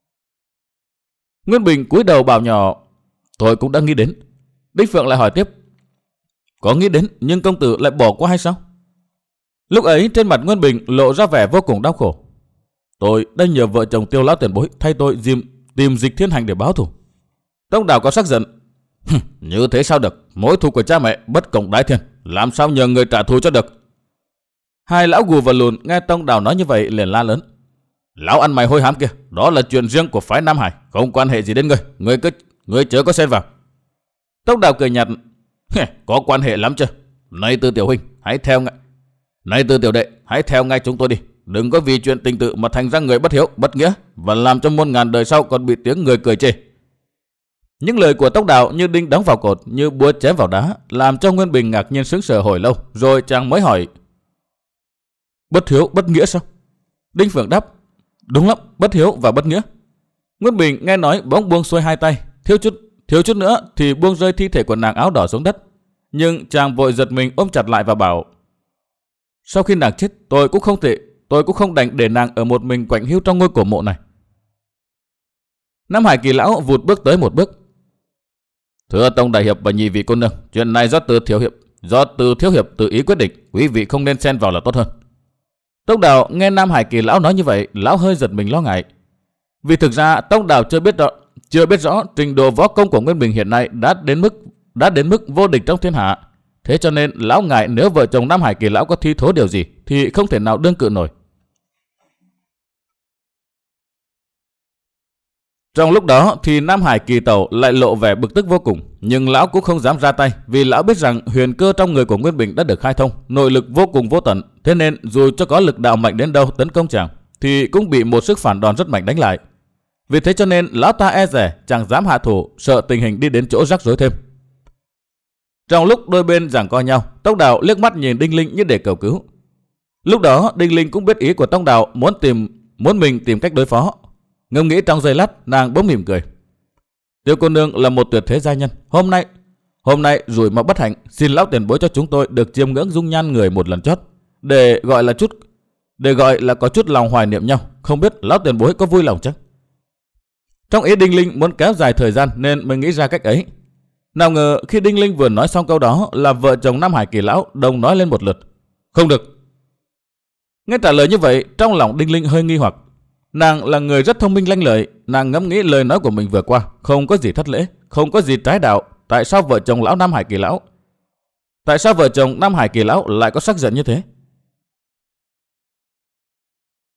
Nguyên Bình cúi đầu bảo nhỏ: Tôi cũng đã nghĩ đến. Đinh Phượng lại hỏi tiếp: Có nghĩ đến nhưng công tử lại bỏ qua hay sao? Lúc ấy trên mặt Nguyên Bình lộ ra vẻ vô cùng đau khổ. Tôi đã nhờ vợ chồng Tiêu lão tiền bối thay tôi tìm, tìm Dịch Thiên Hành để báo thù. Tông Đào có sắc giận: Như thế sao được, mối thù của cha mẹ bất cộng đái thiên, làm sao nhờ người trả thù cho được? Hai lão gù và lùn nghe Tông Đào nói như vậy liền la lớn: Lão ăn mày hôi hám kia, đó là chuyện riêng của phái Nam Hải, không quan hệ gì đến ngươi, ngươi cứ ngươi chớ có xen vào. Tông Đào cười nhạt: Có quan hệ lắm chứ. Này Từ tiểu huynh, hãy theo ngay. Này Từ tiểu đệ, hãy theo ngay chúng tôi đi. Đừng có vì chuyện tình tự mà thành ra người bất hiếu, bất nghĩa, và làm cho muôn ngàn đời sau còn bị tiếng người cười chê. Những lời của Tông Đào như đinh đóng vào cột, như búa chém vào đá, làm cho Nguyên Bình ngạc nhiên sững sờ hồi lâu, rồi chàng mới hỏi: Bất hiếu, bất nghĩa sao? Đinh Phượng đáp: Đúng lắm, bất hiếu và bất nghĩa. Nguyên Bình nghe nói bỗng buông xuôi hai tay, thiếu chút thiếu chút nữa thì buông rơi thi thể của nàng áo đỏ xuống đất. Nhưng chàng vội giật mình ôm chặt lại và bảo: Sau khi nàng chết, tôi cũng không thể, tôi cũng không đành để nàng ở một mình quạnh hiu trong ngôi cổ mộ này. Nam Hải Kỳ Lão vụt bước tới một bước: Thưa Tông đại hiệp và nhị vị cô nương, chuyện này do Từ thiếu hiệp, do Từ thiếu hiệp tự ý quyết định, quý vị không nên xen vào là tốt hơn. Tông Đào nghe Nam Hải Kỳ Lão nói như vậy, lão hơi giật mình lo ngại. Vì thực ra Tông Đào chưa biết rõ, chưa biết rõ trình độ võ công của Nguyên Bình hiện nay đã đến mức đã đến mức vô địch trong thiên hạ. Thế cho nên lão ngại nếu vợ chồng Nam Hải Kỳ Lão có thi thố điều gì thì không thể nào đương cự nổi. Trong lúc đó thì Nam Hải Kỳ Tẩu lại lộ vẻ bực tức vô cùng, nhưng lão cũng không dám ra tay, vì lão biết rằng huyền cơ trong người của Nguyên Bình đã được khai thông, nội lực vô cùng vô tận, thế nên dù cho có lực đạo mạnh đến đâu tấn công chàng thì cũng bị một sức phản đòn rất mạnh đánh lại. Vì thế cho nên lão ta e dè chẳng dám hạ thủ, sợ tình hình đi đến chỗ rắc rối thêm. Trong lúc đôi bên giằng co nhau, Tông Đào liếc mắt nhìn Đinh Linh như để cầu cứu. Lúc đó Đinh Linh cũng biết ý của Tông Đào, muốn tìm muốn mình tìm cách đối phó. Ngẫm nghĩ trong giây lát, nàng bỗng mỉm cười: Tiêu cô nương là một tuyệt thế gia nhân, hôm nay hôm nay rủi mà bất hạnh, xin lão tiền bối cho chúng tôi được chiêm ngưỡng dung nhan người một lần chót, để gọi là chút để gọi là có chút lòng hoài niệm nhau, không biết lão tiền bối có vui lòng chắc? Trong ý Đinh Linh muốn kéo dài thời gian nên mới nghĩ ra cách ấy. Nào ngờ khi Đinh Linh vừa nói xong câu đó là vợ chồng Nam Hải Kỳ Lão đồng nói lên một lượt: Không được. Nghe trả lời như vậy, trong lòng Đinh Linh hơi nghi hoặc. Nàng là người rất thông minh lanh lợi, nàng ngẫm nghĩ lời nói của mình vừa qua không có gì thất lễ, không có gì trái đạo. Tại sao vợ chồng lão Nam Hải Kỳ Lão Tại sao vợ chồng Nam Hải Kỳ Lão lại có sắc giận như thế?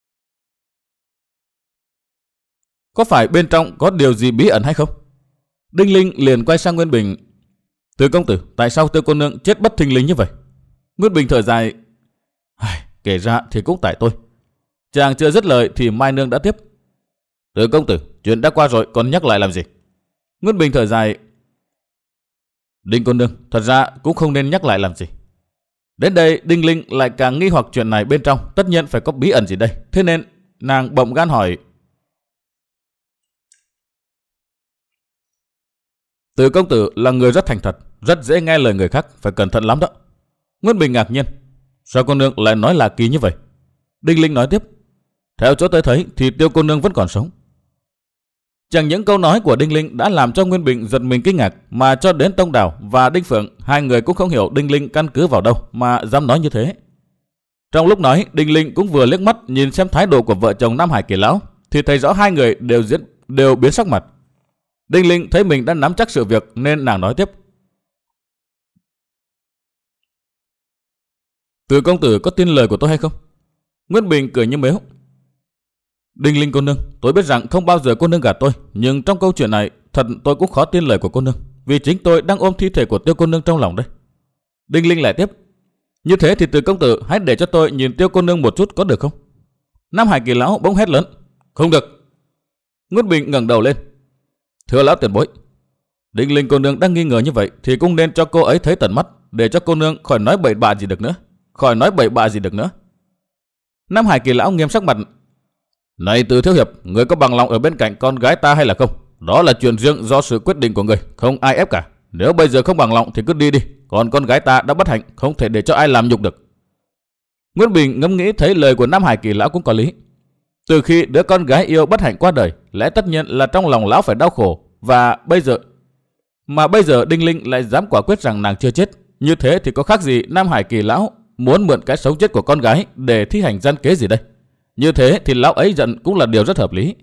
Có phải bên trong có điều gì bí ẩn hay không? Đinh Linh liền quay sang Nguyên Bình. Từ công tử, tại sao Tiêu cô nương chết bất thình lình như vậy? Nguyên Bình thở dài. Kể ra thì cũng tại tôi. Chàng chưa dứt lời thì Mai Nương đã tiếp. Từ công tử, chuyện đã qua rồi còn nhắc lại làm gì? Nguyên Bình thở dài. Đinh cô nương, thật ra cũng không nên nhắc lại làm gì. Đến đây Đinh Linh lại càng nghi hoặc chuyện này bên trong tất nhiên phải có bí ẩn gì đây. Thế nên nàng bỗng gan hỏi. Từ công tử là người rất thành thật, rất dễ nghe lời người khác, phải cẩn thận lắm đó. Nguyên Bình ngạc nhiên. Sao cô nương lại nói là kỳ như vậy? Đinh Linh nói tiếp. Theo chỗ tôi thấy thì Tiêu cô nương vẫn còn sống. Chẳng những câu nói của Đinh Linh đã làm cho Nguyên Bình giật mình kinh ngạc, mà cho đến Tông Đào và Đinh Phượng, hai người cũng không hiểu Đinh Linh căn cứ vào đâu mà dám nói như thế. Trong lúc nói, Đinh Linh cũng vừa liếc mắt nhìn xem thái độ của vợ chồng Nam Hải Kỳ Lão, thì thấy rõ hai người đều diễn đều biến sắc mặt. Đinh Linh thấy mình đã nắm chắc sự việc nên nàng nói tiếp. Từ công tử có tin lời của tôi hay không? Nguyên Bình cười như mếu. Đinh Linh cô nương, tôi biết rằng không bao giờ cô nương gạt tôi, nhưng trong câu chuyện này thật tôi cũng khó tin lời của cô nương, vì chính tôi đang ôm thi thể của Tiêu cô nương trong lòng đây. Đinh Linh lại tiếp. Như thế thì Từ công tử hãy để cho tôi nhìn Tiêu cô nương một chút có được không? Nam Hải Kỳ Lão bỗng hét lớn. Không được. Nguyên Bình ngẩng đầu lên. Thưa lão tiền bối, Đinh Linh cô nương đang nghi ngờ như vậy thì cũng nên cho cô ấy thấy tận mắt, để cho cô nương khỏi nói bậy bạ gì được nữa, khỏi nói bậy bạ gì được nữa. Nam Hải Kỳ Lão nghiêm sắc mặt. Này Từ thiếu hiệp, người có bằng lòng ở bên cạnh con gái ta hay là không? Đó là chuyện riêng do sự quyết định của người, không ai ép cả. Nếu bây giờ không bằng lòng thì cứ đi đi, còn con gái ta đã bất hạnh, không thể để cho ai làm nhục được. Nguyên Bình ngẫm nghĩ thấy lời của Nam Hải Kỳ Lão cũng có lý. Từ khi đứa con gái yêu bất hạnh qua đời, lẽ tất nhiên là trong lòng lão phải đau khổ, và bây giờ mà bây giờ Đinh Linh lại dám quả quyết rằng nàng chưa chết, như thế thì có khác gì Nam Hải Kỳ Lão muốn mượn cái sống chết của con gái để thi hành gian kế gì đây? Như thế thì lão ấy giận cũng là điều rất hợp lý.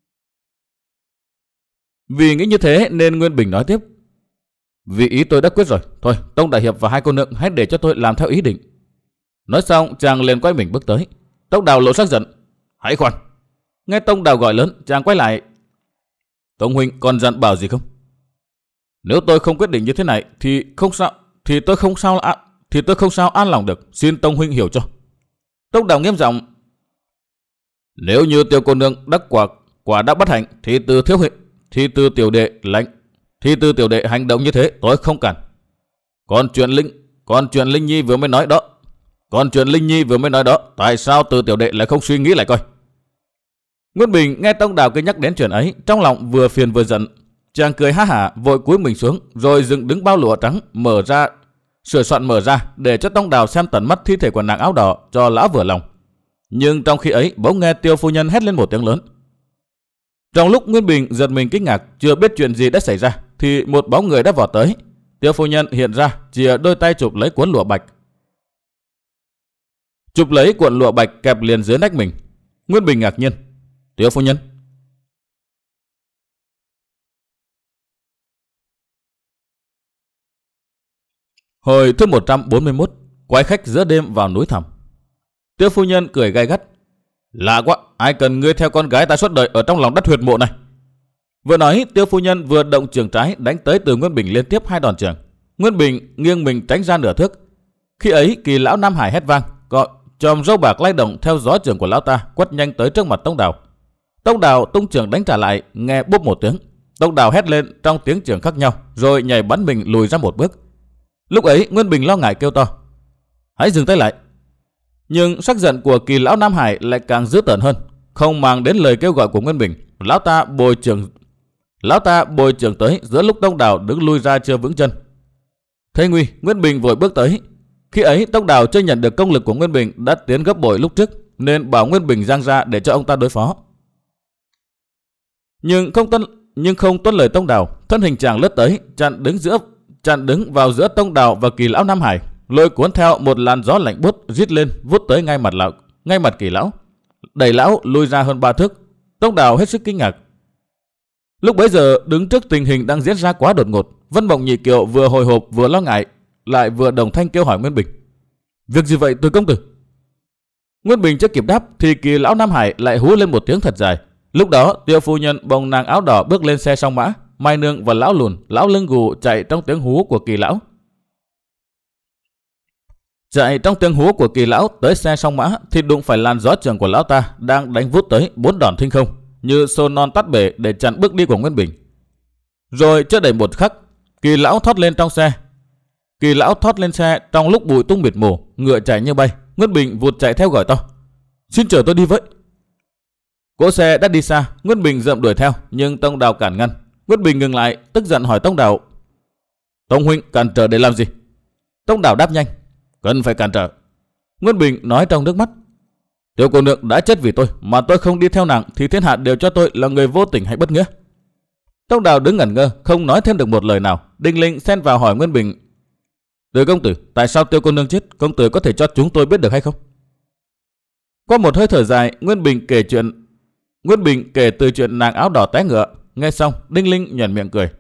Vì nghĩ như thế nên Nguyên Bình nói tiếp. Vì ý tôi đã quyết rồi, thôi Tông đại hiệp và hai cô nương hãy để cho tôi làm theo ý định. Nói xong chàng liền quay mình bước tới. Tông Đào lộ sắc giận. Hãy khoan. Nghe Tông Đào gọi lớn, chàng quay lại. Tông huynh còn dặn bảo gì không? Nếu tôi không quyết định như thế này thì không sao, thì tôi không sao à, thì tôi không sao an lòng được, xin Tông huynh hiểu cho. Tông Đào nghiêm giọng. Nếu như Tiêu cô nương đắc quả quả đã bất hạnh thì từ thiếu huyện thì từ tiểu đệ lãnh thì từ tiểu đệ hành động như thế tôi không cản. Còn chuyện linh còn chuyện Linh Nhi vừa mới nói đó, còn chuyện Linh Nhi vừa mới nói đó, tại sao từ tiểu đệ lại không suy nghĩ lại coi? Nguyên Bình nghe Tông Đào cứ nhắc đến chuyện ấy, trong lòng vừa phiền vừa giận. Chàng cười ha hả, vội cúi mình xuống, rồi dựng đứng bao lụa trắng mở ra, sửa soạn mở ra để cho Tông Đào xem tận mắt thi thể của nàng áo đỏ cho lão vừa lòng. Nhưng trong khi ấy bỗng nghe Tiêu phu nhân hét lên một tiếng lớn. Trong lúc Nguyên Bình giật mình kinh ngạc, chưa biết chuyện gì đã xảy ra, thì một bóng người đã vọt tới. Tiêu phu nhân hiện ra, chìa đôi tay chụp lấy cuốn lụa bạch, chụp lấy cuộn lụa bạch kẹp liền dưới nách mình. Nguyên Bình ngạc nhiên. Tiêu phu nhân. Hồi thứ một trăm bốn mươi mốt, quái khách giữa đêm vào núi thẳm. Tiêu phu nhân cười gay gắt. Lạ quá, ai cần ngươi theo con gái ta suốt đời ở trong lòng đất huyệt mộ này? Vừa nói, Tiêu phu nhân vừa động trường trái đánh tới từ Nguyên Bình liên tiếp hai đòn trường. Nguyên Bình nghiêng mình tránh ra nửa thước. Khi ấy, Kỳ lão Nam Hải hét vang, gọi chòm râu bạc lay động theo gió trường của lão ta, quất nhanh tới trước mặt Tông Đào. Tông Đào tung trường đánh trả lại, nghe bốp một tiếng. Tông Đào hét lên trong tiếng trường khác nhau, rồi nhảy bắn mình lùi ra một bước. Lúc ấy Nguyên Bình lo ngại kêu to. Hãy dừng tay lại. Nhưng sắc giận của Kỳ lão Nam Hải lại càng dữ tợn hơn. Không màng đến lời kêu gọi của Nguyên Bình, lão ta bồi trường lão ta bồi trường tới giữa lúc Tông Đào đứng lui ra chưa vững chân. Thấy nguy, Nguyên Bình vội bước tới. Khi ấy Tông Đào chưa nhận được công lực của Nguyên Bình đã tiến gấp bội lúc trước, nên bảo Nguyên Bình giang ra để cho ông ta đối phó. Nhưng không tuân nhưng không tuân lời Tông Đào, thân hình chàng lướt tới, chặn đứng giữa chặn đứng vào giữa Tông Đào và Kỳ lão Nam Hải, lôi cuốn theo một làn gió lạnh buốt rít lên vút tới ngay mặt lão, ngay mặt Kỳ lão, đẩy lão lùi ra hơn ba thước. Tông Đào hết sức kinh ngạc. Lúc bấy giờ đứng trước tình hình đang diễn ra quá đột ngột, Vân Mộng Nhị Kiều vừa hồi hộp vừa lo ngại, lại vừa đồng thanh kêu hỏi Nguyên Bình. Việc gì vậy Từ công tử? Nguyên Bình chưa kịp đáp thì Kỳ lão Nam Hải lại hú lên một tiếng thật dài. Lúc đó Tiêu phu nhân bồng nàng áo đỏ bước lên xe song mã, Mai Nương và lão lùn, lão lưng gù chạy trong tiếng hú của Kỳ lão. Chạy trong tiếng hú của Kỳ lão tới xe song mã thì đụng phải làn gió trường của lão ta đang đánh vút tới bốn đòn thinh không, như xô non tắt bể để chặn bước đi của Nguyên Bình. Rồi chưa đầy một khắc, Kỳ lão thoát lên trong xe. Kỳ lão thoát lên xe trong lúc bụi tung mịt mù, ngựa chạy như bay. Nguyên Bình vụt chạy theo gọi to: "Xin chở tôi đi với." Cỗ xe đã đi xa, Nguyên Bình rượm đuổi theo, nhưng Tông Đào cản ngăn. Nguyên Bình ngừng lại, tức giận hỏi Tông Đào: "Tông huynh cản trở để làm gì?" Tông Đào đáp nhanh: "Cần phải cản trở." Nguyên Bình nói trong nước mắt: "Tiểu cô nương đã chết vì tôi, mà tôi không đi theo nàng thì thiên hạ đều cho tôi là người vô tình hay bất nghĩa." Tông Đào đứng ngẩn ngơ, không nói thêm được một lời nào. Đinh Linh xen vào hỏi Nguyên Bình: "Từ công tử, tại sao Tiêu cô nương chết, công tử có thể cho chúng tôi biết được hay không?" Qua một hơi thở dài, Nguyên Bình kể chuyện Nguyên Bình kể từ chuyện nàng áo đỏ té ngựa. Nghe xong, Đinh Linh nhoẻn miệng cười: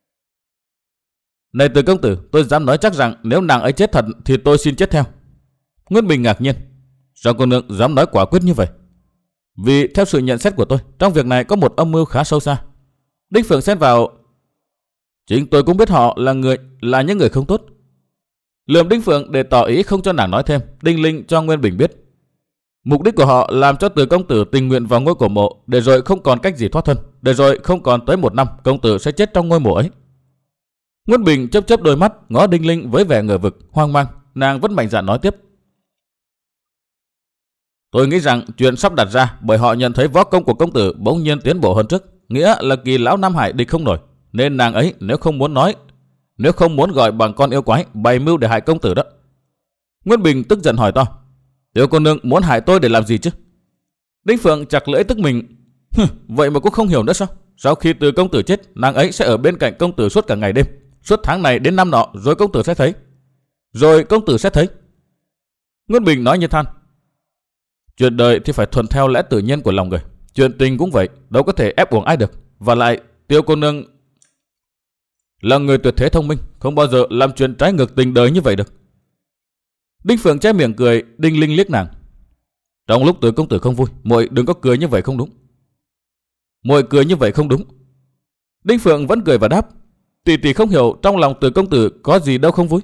"Này Từ công tử, tôi dám nói chắc rằng nếu nàng ấy chết thật thì tôi xin chết theo." Nguyên Bình ngạc nhiên: "Sao cô nương dám nói quả quyết như vậy?" "Vì theo sự nhận xét của tôi, trong việc này có một âm mưu khá sâu xa." Đinh Phượng xen vào: "Chính tôi cũng biết họ là người là những người không tốt." Lườm Đinh Phượng để tỏ ý không cho nàng nói thêm, Đinh Linh cho Nguyên Bình biết mục đích của họ làm cho Từ công tử tình nguyện vào ngôi cổ mộ, để rồi không còn cách gì thoát thân, để rồi không còn tới một năm công tử sẽ chết trong ngôi mộ ấy. Nguyên Bình chớp chớp đôi mắt ngó Đinh Linh với vẻ ngờ vực, hoang mang. Nàng vẫn mạnh dạn nói tiếp: "Tôi nghĩ rằng chuyện sắp đặt ra bởi họ nhận thấy võ công của công tử bỗng nhiên tiến bộ hơn trước, nghĩa là Kỳ lão Nam Hải địch không nổi, nên nàng ấy nếu không muốn nói, nếu không muốn gọi bằng con yêu quái, bày mưu để hại công tử đó." Nguyên Bình tức giận hỏi to: "Tiểu cô nương muốn hại tôi để làm gì chứ?" Đinh Phượng chặt lưỡi tức mình: "Vậy mà cũng không hiểu nữa sao? Sau khi Từ công tử chết, nàng ấy sẽ ở bên cạnh công tử suốt cả ngày đêm, suốt tháng này đến năm nọ, rồi công tử sẽ thấy. Rồi công tử sẽ thấy." Nguyên Bình nói như than: "Chuyện đời thì phải thuận theo lẽ tự nhiên của lòng người. Chuyện tình cũng vậy, đâu có thể ép buộc ai được. Và lại, Tiêu cô nương là người tuyệt thế thông minh, không bao giờ làm chuyện trái ngược tình đời như vậy được." Đinh Phượng che miệng cười. Đinh Linh liếc nàng: "Trong lúc Từ công tử không vui, muội đừng có cười như vậy không đúng." "Muội cười như vậy không đúng." Đinh Phượng vẫn cười và đáp: "Tỷ tỷ không hiểu trong lòng Từ công tử có gì đâu không vui."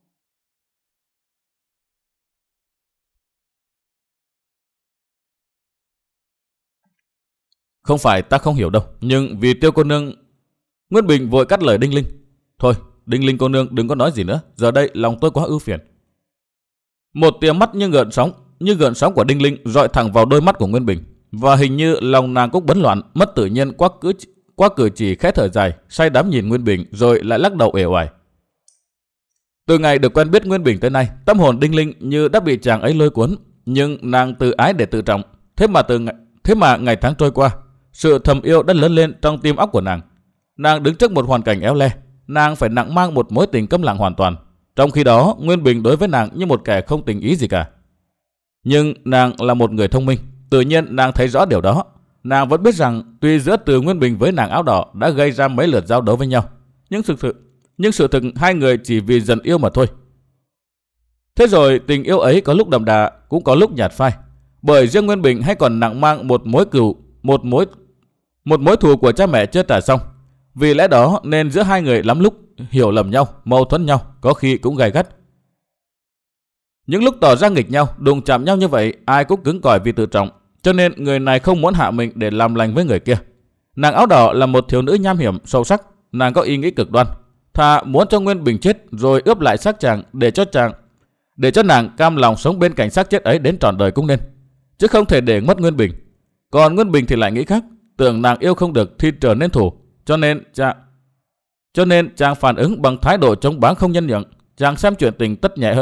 "Không phải ta không hiểu đâu, nhưng vì Tiêu cô nương..." Nguyên Bình vội cắt lời Đinh Linh: "Thôi, Đinh Linh cô nương đừng có nói gì nữa, giờ đây lòng tôi quá ưu phiền." Một tia mắt như gợn sóng, như gợn sóng của Đinh Linh dọi thẳng vào đôi mắt của Nguyên Bình, và hình như lòng nàng cũng bấn loạn, mất tự nhiên qua cử qua cử chỉ khẽ thở dài, say đắm nhìn Nguyên Bình rồi lại lắc đầu uể oải. Từ ngày được quen biết Nguyên Bình tới nay, tâm hồn Đinh Linh như đã bị chàng ấy lôi cuốn, nhưng nàng tự ái để tự trọng, thế mà từ ngày, thế mà ngày tháng trôi qua, sự thầm yêu đã lớn lên trong tim óc của nàng. Nàng đứng trước một hoàn cảnh éo le, nàng phải nặng mang một mối tình câm lặng hoàn toàn. Trong khi đó, Nguyên Bình đối với nàng như một kẻ không tình ý gì cả. Nhưng nàng là một người thông minh, tự nhiên nàng thấy rõ điều đó. Nàng vẫn biết rằng tuy giữa Từ Nguyên Bình với nàng áo đỏ đã gây ra mấy lượt giao đấu với nhau, nhưng thực sự, nhưng sự thực hai người chỉ vì dần yêu mà thôi. Thế rồi tình yêu ấy có lúc đậm đà, cũng có lúc nhạt phai. Bởi riêng Nguyên Bình hay còn nặng mang một mối cừu, một mối một mối thù của cha mẹ chưa trả xong. Vì lẽ đó nên giữa hai người lắm lúc hiểu lầm nhau, mâu thuẫn nhau, có khi cũng gay gắt. Những lúc tỏ ra nghịch nhau, đụng chạm nhau như vậy, ai cũng cứng cỏi vì tự trọng, cho nên người này không muốn hạ mình để làm lành với người kia. Nàng áo đỏ là một thiếu nữ nham hiểm sâu sắc, nàng có ý nghĩ cực đoan, thà muốn cho Nguyên Bình chết rồi ướp lại xác chàng để cho chàng để cho nàng cam lòng sống bên cạnh xác chết ấy đến trọn đời cũng nên, chứ không thể để mất Nguyên Bình. Còn Nguyên Bình thì lại nghĩ khác, tưởng nàng yêu không được thì trở nên thù, cho nên chàng cho nên chàng phản ứng bằng thái độ chống báng không nhân nhượng. Chàng xem chuyện tình tất nhẹ hơn.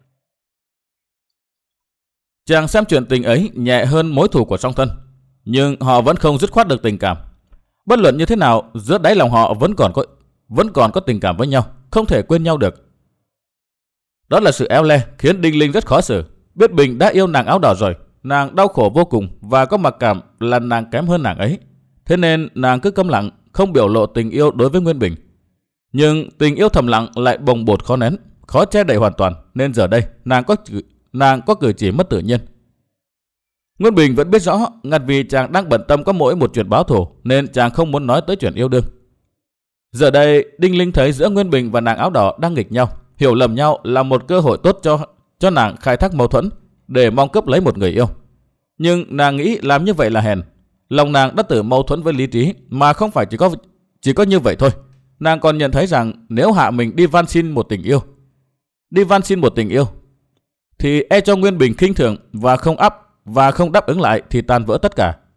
Chàng xem chuyện tình ấy nhẹ hơn mối thù của song thân, nhưng họ vẫn không dứt khoát được tình cảm. Bất luận như thế nào, giữa đáy lòng họ vẫn còn có vẫn còn có tình cảm với nhau, không thể quên nhau được. Đó là sự éo le khiến Đinh Linh rất khó xử. Biết Bình đã yêu nàng áo đỏ rồi, nàng đau khổ vô cùng và có mặc cảm là nàng kém hơn nàng ấy. Thế nên nàng cứ câm lặng, không biểu lộ tình yêu đối với Nguyên Bình. Nhưng tình yêu thầm lặng lại bồng bột khó nén, khó che đậy hoàn toàn, nên giờ đây nàng có nàng có cử chỉ mất tự nhiên. Nguyên Bình vẫn biết rõ, ngặt vì chàng đang bận tâm có mỗi một chuyện báo thù, nên chàng không muốn nói tới chuyện yêu đương. Giờ đây, Đinh Linh thấy giữa Nguyên Bình và nàng áo đỏ đang nghịch nhau, hiểu lầm nhau là một cơ hội tốt cho cho nàng khai thác mâu thuẫn để mong cướp lấy một người yêu. Nhưng nàng nghĩ làm như vậy là hèn. Lòng nàng đã tự mâu thuẫn với lý trí, mà không phải chỉ có chỉ có như vậy thôi. Nàng còn nhận thấy rằng nếu hạ mình đi van xin một tình yêu, đi van xin một tình yêu, thì e cho Nguyên Bình khinh thường và không áp và không đáp ứng lại thì tan vỡ tất cả.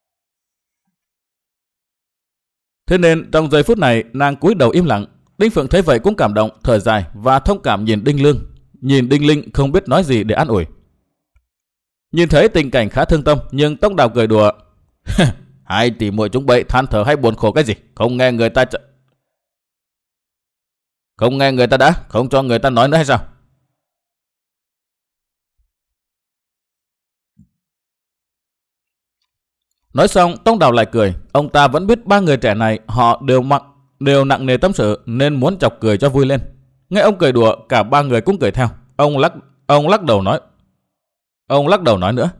Thế nên trong giây phút này nàng cúi đầu im lặng. Đinh Phượng thấy vậy cũng cảm động, thở dài và thông cảm nhìn Đinh Lương, nhìn Đinh Linh không biết nói gì để an ủi. Nhìn thấy tình cảnh khá thương tâm, nhưng Tông Đào cười đùa. Hai tỷ muội chúng bậy than thở hay buồn khổ cái gì? Không nghe người ta ch... không nghe người ta đã, không cho người ta nói nữa hay sao? Nói xong, Tông Đào lại cười. Ông ta vẫn biết ba người trẻ này họ đều mặc đều nặng nề tâm sự nên muốn chọc cười cho vui lên. Nghe ông cười đùa, cả ba người cũng cười theo. Ông lắc ông lắc đầu nói. Ông lắc đầu nói nữa.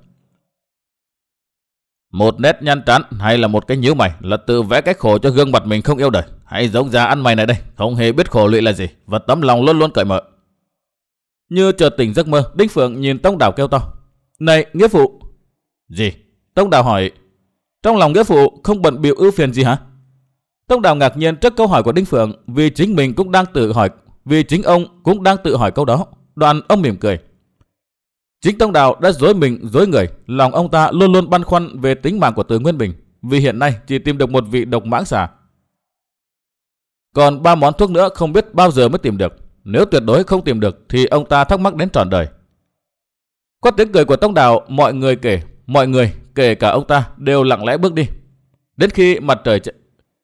Một nét nhăn trán hay là một cái nhíu mày là tự vẽ cái khổ cho gương mặt mình không yêu đời. Hay giống già ăn mày này đây, không hề biết khổ lụy là gì và tấm lòng luôn luôn cởi mở. Như chợt tỉnh giấc mơ, Đinh Phượng nhìn Tông Đào kêu to. Này nghĩa phụ. Gì? Tông Đào hỏi. Trong lòng nghĩa phụ không bận bịu ưu phiền gì hả? Tông Đào ngạc nhiên trước câu hỏi của Đinh Phượng, vì chính mình cũng đang tự hỏi, vì chính ông cũng đang tự hỏi câu đó. Đoạn ông mỉm cười. Chính Tông Đào đã dối mình dối người, lòng ông ta luôn luôn băn khoăn về tính mạng của Từ Nguyên Bình, vì hiện nay chỉ tìm được một vị độc mãng xà. Còn ba món thuốc nữa không biết bao giờ mới tìm được. Nếu tuyệt đối không tìm được thì ông ta thắc mắc đến trọn đời. Qua tiếng cười của Tông Đào, mọi người kể, mọi người kể cả ông ta đều lặng lẽ bước đi. Đến khi mặt trời ch...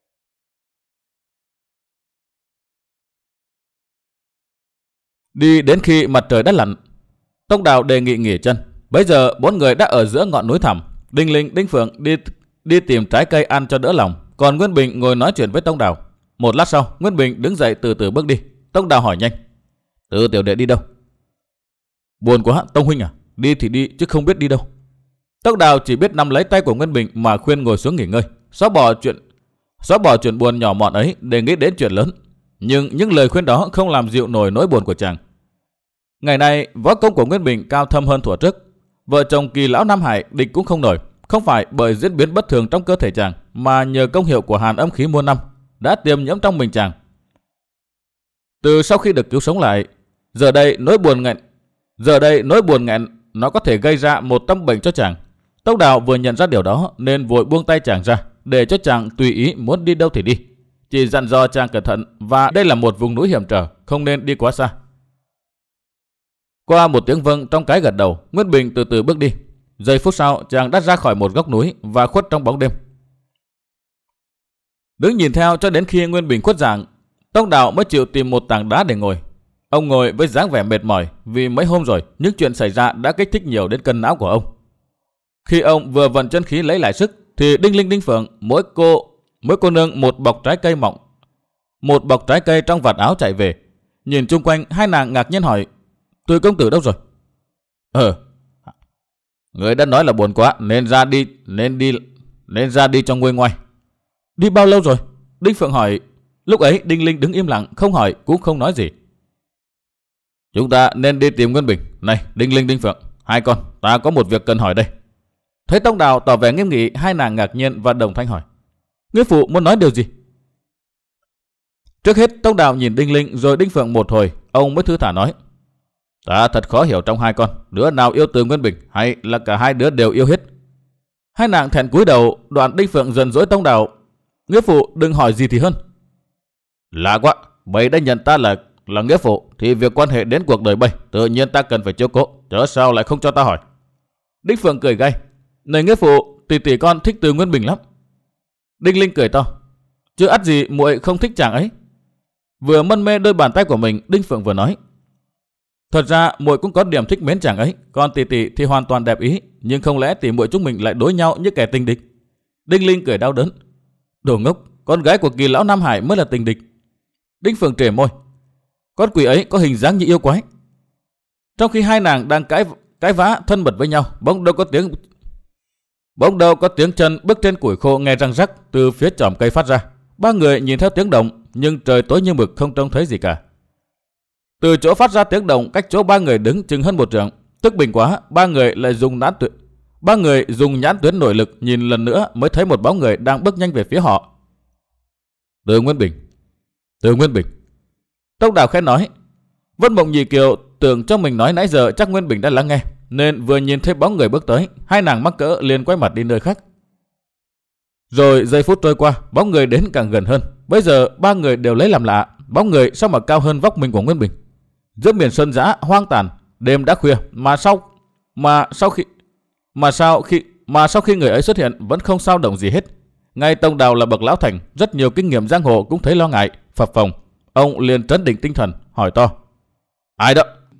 đi đến khi mặt trời đã lặn, Tông Đào đề nghị nghỉ chân. Bấy giờ bốn người đã ở giữa ngọn núi thẳm. Đinh Linh, Đinh Phượng đi đi tìm trái cây ăn cho đỡ lòng, còn Nguyên Bình ngồi nói chuyện với Tông Đào. Một lát sau, Nguyên Bình đứng dậy từ từ bước đi. Tông Đào hỏi nhanh. Từ tiểu đệ đi đâu? Buồn quá, Tông huynh à? Đi thì đi chứ không biết đi đâu. Tông Đào chỉ biết nắm lấy tay của Nguyên Bình mà khuyên ngồi xuống nghỉ ngơi, xóa bỏ chuyện xóa bỏ chuyện buồn nhỏ mọn ấy để nghĩ đến chuyện lớn. Nhưng những lời khuyên đó không làm dịu nổi nỗi buồn của chàng. Ngày nay võ công của Nguyên Bình cao thâm hơn thuở trước. Vợ chồng Kỳ lão Nam Hải địch cũng không nổi, không phải bởi diễn biến bất thường trong cơ thể chàng, mà nhờ công hiệu của hàn âm khí muôn năm đã tiềm nhiễm trong mình chàng. Từ sau khi được cứu sống lại, giờ đây nỗi buồn nghẹn, giờ đây nỗi buồn nghẹn nó có thể gây ra một tâm bệnh cho chàng. Tông Đào vừa nhận ra điều đó nên vội buông tay chàng ra, để cho chàng tùy ý muốn đi đâu thì đi, chỉ dặn dò chàng cẩn thận và đây là một vùng núi hiểm trở, không nên đi quá xa. Qua một tiếng vâng trong cái gật đầu, Nguyên Bình từ từ bước đi. Giây phút sau, chàng đã ra khỏi một góc núi và khuất trong bóng đêm. Đứng nhìn theo cho đến khi Nguyên Bình khuất dạng, Tông Đào mới chịu tìm một tảng đá để ngồi. Ông ngồi với dáng vẻ mệt mỏi vì mấy hôm rồi những chuyện xảy ra đã kích thích nhiều đến cân não của ông. Khi ông vừa vận chân khí lấy lại sức thì Đinh Linh, Đinh Phượng mỗi cô mỗi cô nương một bọc trái cây mọng, một bọc trái cây trong vạt áo chạy về. Nhìn chung quanh, hai nàng ngạc nhiên hỏi: Từ công tử đâu rồi? Ờ, người đã nói là buồn quá nên ra đi nên đi nên ra đi cho nguôi ngoai. Đi bao lâu rồi? Đinh Phượng hỏi. Lúc ấy Đinh Linh đứng im lặng, không hỏi cũng không nói gì. Chúng ta nên đi tìm Nguyên Bình. Này Đinh Linh, Đinh Phượng, hai con, ta có một việc cần hỏi đây. Thấy Tông Đào tỏ vẻ nghiêm nghị, hai nàng ngạc nhiên và đồng thanh hỏi: Nghĩa phụ muốn nói điều gì? Trước hết Tông Đào nhìn Đinh Linh rồi Đinh Phượng một hồi, ông mới thư thả nói: Ta thật khó hiểu trong hai con, đứa nào yêu Từ Nguyên Bình hay là cả hai đứa đều yêu hết? Hai nàng thẹn cúi đầu. Đoạn Đinh Phượng dần dỗi Tông Đào: Nghĩa phụ đừng hỏi gì thì hơn. Lạ quá, bầy đã nhận ta là là nghĩa phụ thì việc quan hệ đến cuộc đời bầy tự nhiên ta cần phải chiếu cố, chớ sao lại không cho ta hỏi? Đinh Phượng cười gay: Này nghĩa phụ, tỷ tỷ con thích Từ Nguyên Bình lắm. Đinh Linh cười to: Chứ ắt gì muội không thích chàng ấy. Vừa mân mê đôi bàn tay của mình, Đinh Phượng vừa nói: Thật ra muội cũng có điểm thích mến chàng ấy, còn tỷ tỷ thì hoàn toàn đẹp ý, nhưng không lẽ tỷ muội chúng mình lại đối nhau như kẻ tình địch? Đinh Linh cười đau đớn: Đồ ngốc, con gái của Kỳ lão Nam Hải mới là tình địch. Đinh Phượng trề môi: Con quỷ ấy có hình dáng như yêu quái. Trong khi hai nàng đang cãi cãi vã thân mật với nhau, bỗng đâu có tiếng bỗng đâu có tiếng chân bước trên củi khô nghe răng rắc từ phía chòm cây phát ra. Ba người nhìn theo tiếng động nhưng trời tối như mực không trông thấy gì cả. Từ chỗ phát ra tiếng động cách chỗ ba người đứng chừng hơn một trượng, tức bình quá, ba người lại dùng nhãn tuyến, ba người dùng nhãn tuyến nội lực nhìn lần nữa mới thấy một bóng người đang bước nhanh về phía họ. Từ Nguyên Bình, Từ Nguyên Bình. Tông Đào khẽ nói. Vân Mộng Nhị Kiều tưởng cho mình nói nãy giờ chắc Nguyên Bình đã lắng nghe, nên vừa nhìn thấy bóng người bước tới, hai nàng mắc cỡ liền quay mặt đi nơi khác. Rồi giây phút trôi qua, bóng người đến càng gần hơn. Bây giờ ba người đều lấy làm lạ, bóng người sao mà cao hơn vóc mình của Nguyên Bình. Giữa miền sơn dã hoang tàn, đêm đã khuya mà sau mà sau khi mà sau khi mà sau khi người ấy xuất hiện vẫn không sao động gì hết. Ngay Tông Đào là bậc lão thành, rất nhiều kinh nghiệm giang hồ cũng thấy lo ngại, phập phồng. Ông liền trấn định tinh thần, hỏi to: Ai đó?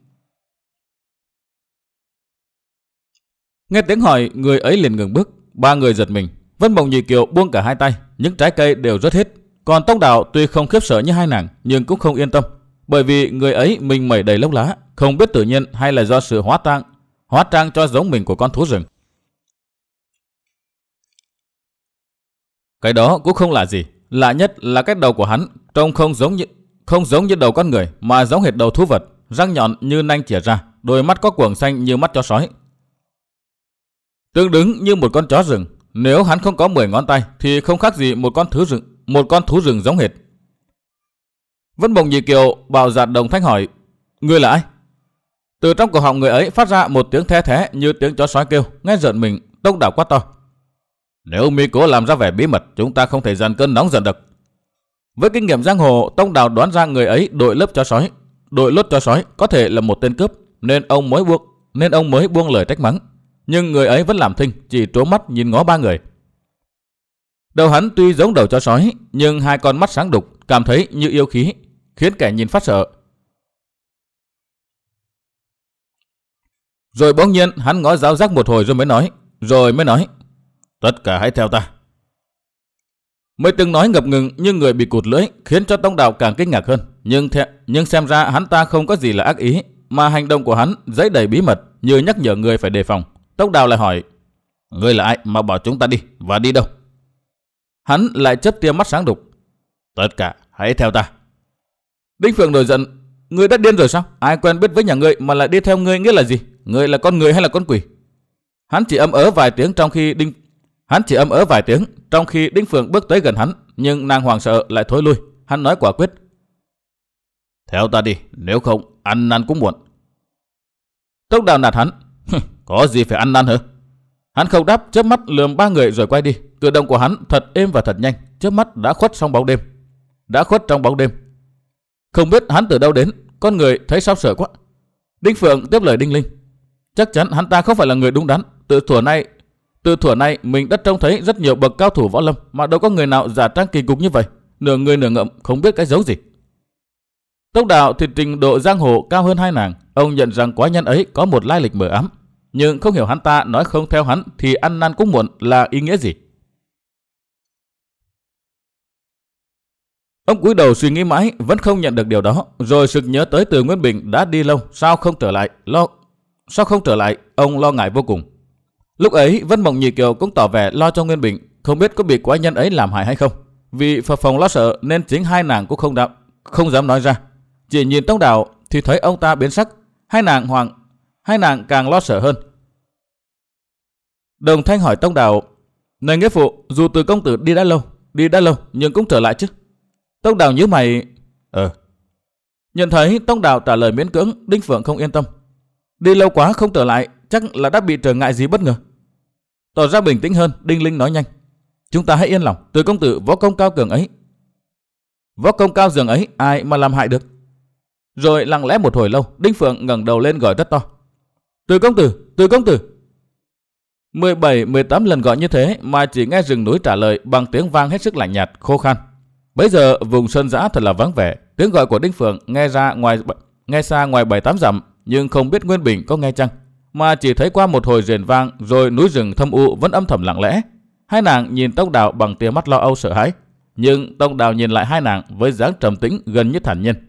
Nghe tiếng hỏi, người ấy liền ngừng bước. Ba người giật mình. Vân Mộng Nhị Kiều buông cả hai tay, những trái cây đều rớt hết. Còn Tông Đào tuy không khiếp sợ như hai nàng, nhưng cũng không yên tâm, bởi vì người ấy mình mẩy đầy lông lá, không biết tự nhiên hay là do sự hóa trang, hóa trang cho giống mình của con thú rừng. Cái đó cũng không là gì, lạ nhất là cái đầu của hắn trông không giống như không giống như đầu con người, mà giống hệt đầu thú vật, răng nhọn như nanh chĩa ra, đôi mắt có quầng xanh như mắt chó sói, tương đứng như một con chó rừng. Nếu hắn không có mười ngón tay thì không khác gì một con thú rừng, một con thú rừng giống hệt. Vân Mộng Nhị Kiều bạo dạn đồng thanh hỏi: Ngươi là ai? Từ trong cổ họng người ấy phát ra một tiếng the thé như tiếng chó sói kêu, nghe rợn mình. Tông Đào quát to: Nếu mi cố làm ra vẻ bí mật, chúng ta không thể dàn cơn nóng giận được. Với kinh nghiệm giang hồ, Tông Đào đoán ra người ấy đội lớp chó sói, đội lốt chó sói có thể là một tên cướp, nên ông mới buông nên ông mới buông lời trách mắng. Nhưng người ấy vẫn làm thinh, chỉ trố mắt nhìn ngó ba người. Đầu hắn tuy giống đầu chó sói, nhưng hai con mắt sáng đục, cảm thấy như yêu khí, khiến kẻ nhìn phát sợ. Rồi bỗng nhiên hắn ngó giáo giác một hồi rồi mới nói, rồi mới nói: Tất cả hãy theo ta. Mới từng nói ngập ngừng như người bị cụt lưỡi, khiến cho Tông Đào càng kinh ngạc hơn. Nhưng the, nhưng xem ra hắn ta không có gì là ác ý, mà hành động của hắn dấy đầy bí mật, như nhắc nhở người phải đề phòng. Tông Đào lại hỏi: Ngươi là ai mà bảo chúng ta đi, và đi đâu? Hắn lại chớp tia mắt sáng đục: Tất cả hãy theo ta. Đinh Phượng nổi giận: Ngươi đã điên rồi sao? Ai quen biết với nhà ngươi mà lại đi theo ngươi nghĩa là gì? Ngươi là con người hay là con quỷ? Hắn chỉ ấm ớ vài tiếng trong khi Đinh Hắn chỉ ấm ớ vài tiếng trong khi Đinh Phượng bước tới gần hắn, nhưng nàng hoảng sợ lại thối lui. Hắn nói quả quyết: Theo ta đi, nếu không ăn năn cũng muộn. Tông Đào nạt hắn: Có gì phải ăn năn hả? Hắn không đáp, chớp mắt lườm ba người rồi quay đi. Cử động của hắn thật êm và thật nhanh, chớp mắt đã khuất trong bóng đêm. Đã khuất trong bóng đêm. Không biết hắn từ đâu đến, con người thấy sao sợ quá. Đinh Phượng tiếp lời Đinh Linh: Chắc chắn hắn ta không phải là người đúng đắn. Từ thuở nay, từ thuở nay mình đã trông thấy rất nhiều bậc cao thủ võ lâm, mà đâu có người nào giả trang kỳ cục như vậy, nửa người nửa ngậm, không biết cái dấu gì. Tông Đào thì trình độ giang hồ cao hơn hai nàng, ông nhận rằng quái nhân ấy có một lai lịch mờ ám, nhưng không hiểu hắn ta nói không theo hắn thì ăn năn cũng muộn là ý nghĩa gì. Ông cúi đầu suy nghĩ mãi vẫn không nhận được điều đó, rồi sực nhớ tới Từ Nguyên Bình đã đi lâu, sao không trở lại, lo sao không trở lại, ông lo ngại vô cùng. Lúc ấy Vân Mộng Nhị Kiều cũng tỏ vẻ lo cho Nguyên Bình, không biết có bị quái nhân ấy làm hại hay không. Vì phập phồng lo sợ nên chính hai nàng cũng không dám không dám nói ra. Chỉ nhìn Tông Đào thì thấy ông ta biến sắc, hai nàng hoàng hai nàng càng lo sợ hơn. Đồng thanh hỏi Tông Đào: Này nghĩa phụ, dù Từ công tử đi đã lâu, đi đã lâu nhưng cũng trở lại chứ? Tông Đào nhíu mày: Ờ. Nhận thấy Tông Đào trả lời miễn cưỡng, Đinh Phượng không yên tâm. Đi lâu quá không trở lại, chắc là đã bị trở ngại gì bất ngờ. Tỏ ra bình tĩnh hơn, Đinh Linh nói nhanh: Chúng ta hãy yên lòng, Từ công tử võ công cao cường ấy, võ công cao dường ấy, ai mà làm hại được. Rồi lặng lẽ một hồi lâu, Đinh Phượng ngẩng đầu lên gọi rất to: Từ công tử, Từ công tử. mười bảy mười tám lần gọi như thế mà chỉ nghe rừng núi trả lời bằng tiếng vang hết sức lạnh nhạt, khô khan. Bấy giờ vùng sơn dã thật là vắng vẻ, tiếng gọi của Đinh Phượng nghe ra ngoài nghe xa ngoài bảy tám dặm, nhưng không biết Nguyên Bình có nghe chăng, mà chỉ thấy qua một hồi rền vang rồi núi rừng thâm u vẫn âm thầm lặng lẽ. Hai nàng nhìn Tông Đào bằng tia mắt lo âu sợ hãi, nhưng Tông Đào nhìn lại hai nàng với dáng trầm tĩnh gần như thản nhiên.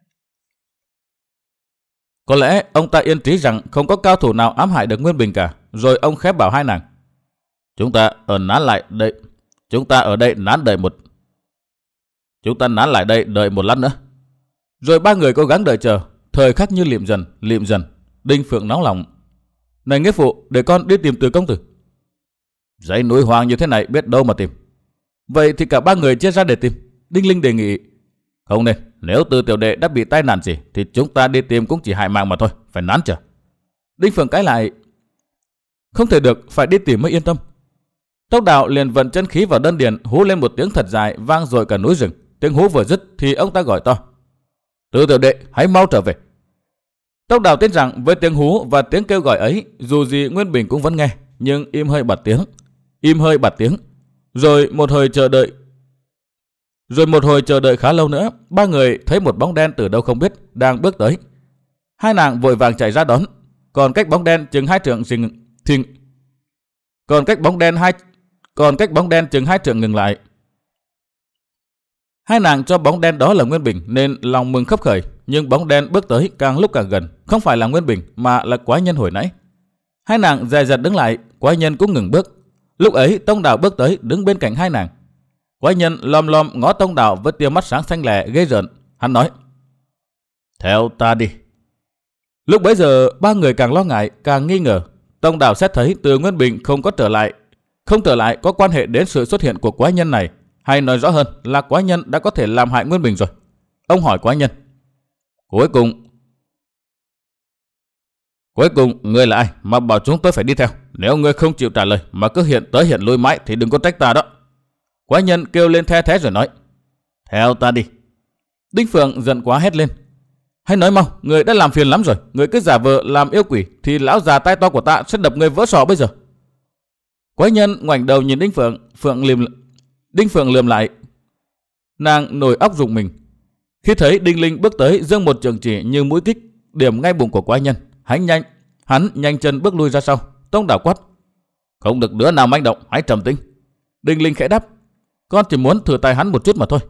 Có lẽ ông ta yên trí rằng không có cao thủ nào ám hại được Nguyên Bình cả, rồi ông khép bảo hai nàng: Chúng ta ở nán lại đây, chúng ta ở đây nán đợi một Chúng ta nán lại đây đợi một lát nữa. Rồi ba người cố gắng đợi chờ. Thời khắc như liệm dần, liệm dần. Đinh Phượng nóng lòng. Này nghĩa phụ, để con đi tìm Từ công tử. Dãy núi hoang như thế này biết đâu mà tìm. Vậy thì cả ba người chia ra để tìm. Đinh Linh đề nghị. Không nên, nếu Từ tiểu đệ đã bị tai nạn gì thì chúng ta đi tìm cũng chỉ hại mạng mà thôi, phải nán chờ. Đinh Phượng cãi lại. Không thể được, phải đi tìm mới yên tâm. Tốc Đạo liền vận chân khí vào đan điền, hú lên một tiếng thật dài vang dội cả núi rừng. Tiếng hú vừa dứt thì ông ta gọi to. Từ tiểu đệ, hãy mau trở về. Tốc Đạo tin rằng với tiếng hú và tiếng kêu gọi ấy, dù gì Nguyên Bình cũng vẫn nghe, nhưng im hơi bặt tiếng, im hơi bặt tiếng. Rồi một hồi chờ đợi, rồi một hồi chờ đợi khá lâu nữa, ba người thấy một bóng đen từ đâu không biết đang bước tới. Hai nàng vội vàng chạy ra đón, còn cách bóng đen chừng hai trượng dừng, thì còn cách bóng đen hai, còn cách bóng đen chừng hai trượng ngừng lại. Hai nàng cho bóng đen đó là Nguyên Bình nên lòng mừng khấp khởi, nhưng bóng đen bước tới càng lúc càng gần, không phải là Nguyên Bình mà là quái nhân hồi nãy. Hai nàng dè dặt đứng lại, quái nhân cũng ngừng bước. Lúc ấy Tông Đào bước tới đứng bên cạnh hai nàng. Quái nhân lom lom ngó Tông Đào với tia mắt sáng xanh lè ghê rợn. Hắn nói: Theo ta đi. Lúc bấy giờ ba người càng lo ngại càng nghi ngờ. Tông Đào xét thấy Từ Nguyên Bình không có trở lại, không trở lại có quan hệ đến sự xuất hiện của quái nhân này, hay nói rõ hơn là quái nhân đã có thể làm hại Nguyên Bình rồi. Ông hỏi quái nhân: Cuối cùng, cuối cùng ngươi là ai mà bảo chúng tôi phải đi theo? Nếu ngươi không chịu trả lời mà cứ hiện tới hiện lui mãi thì đừng có trách ta đó. Quái nhân kêu lên the thế rồi nói: Theo ta đi. Đinh Phượng giận quá hét lên: Hãy nói mau, người đã làm phiền lắm rồi. Người cứ giả vờ làm yêu quỷ thì lão già tai to của ta sẽ đập người vỡ sọ bây giờ. Quái nhân ngoảnh đầu nhìn Đinh Phượng, Phượng liềm Đinh Phượng lườm lại. Nàng nổi óc rùng mình khi thấy Đinh Linh bước tới giương một trường chỉ như mũi kích điểm ngay bụng của quái nhân. Hắn nhanh, hắn nhanh chân bước lui ra sau. Tông Đào quát: Không được đứa nào manh động, hãy trầm tĩnh. Đinh Linh khẽ đáp: Con chỉ muốn thử tay hắn một chút mà thôi.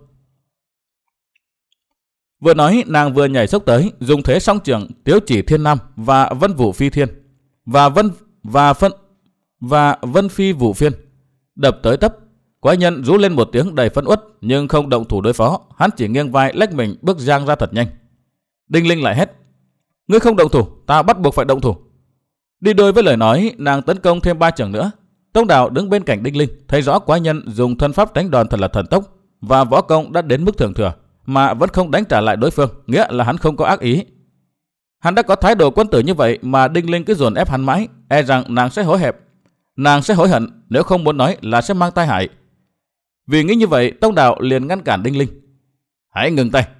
Vừa nói nàng vừa nhảy xốc tới, dùng thế song trường Tiếu Chỉ Thiên Nam và Vân Vũ Phi Thiên và Vân và phân và Vân Phi Vũ Phiên đập tới tấp. Quái nhân rú lên một tiếng đầy phẫn uất nhưng không động thủ đối phó, hắn chỉ nghiêng vai lách mình bước giang ra thật nhanh. Đinh Linh lại hét: Ngươi không động thủ, ta bắt buộc phải động thủ. Đi đôi với lời nói, nàng tấn công thêm ba chưởng nữa. Tông Đào đứng bên cạnh Đinh Linh, thấy rõ quái nhân dùng thân pháp đánh đòn thật là thần tốc và võ công đã đến mức thượng thừa mà vẫn không đánh trả lại đối phương, nghĩa là hắn không có ác ý. Hắn đã có thái độ quân tử như vậy mà Đinh Linh cứ dồn ép hắn mãi, e rằng nàng sẽ hối hẹp, nàng sẽ hối hận, nếu không muốn nói là sẽ mang tai hại. Vì nghĩ như vậy, Tông Đào liền ngăn cản Đinh Linh: Hãy ngừng tay.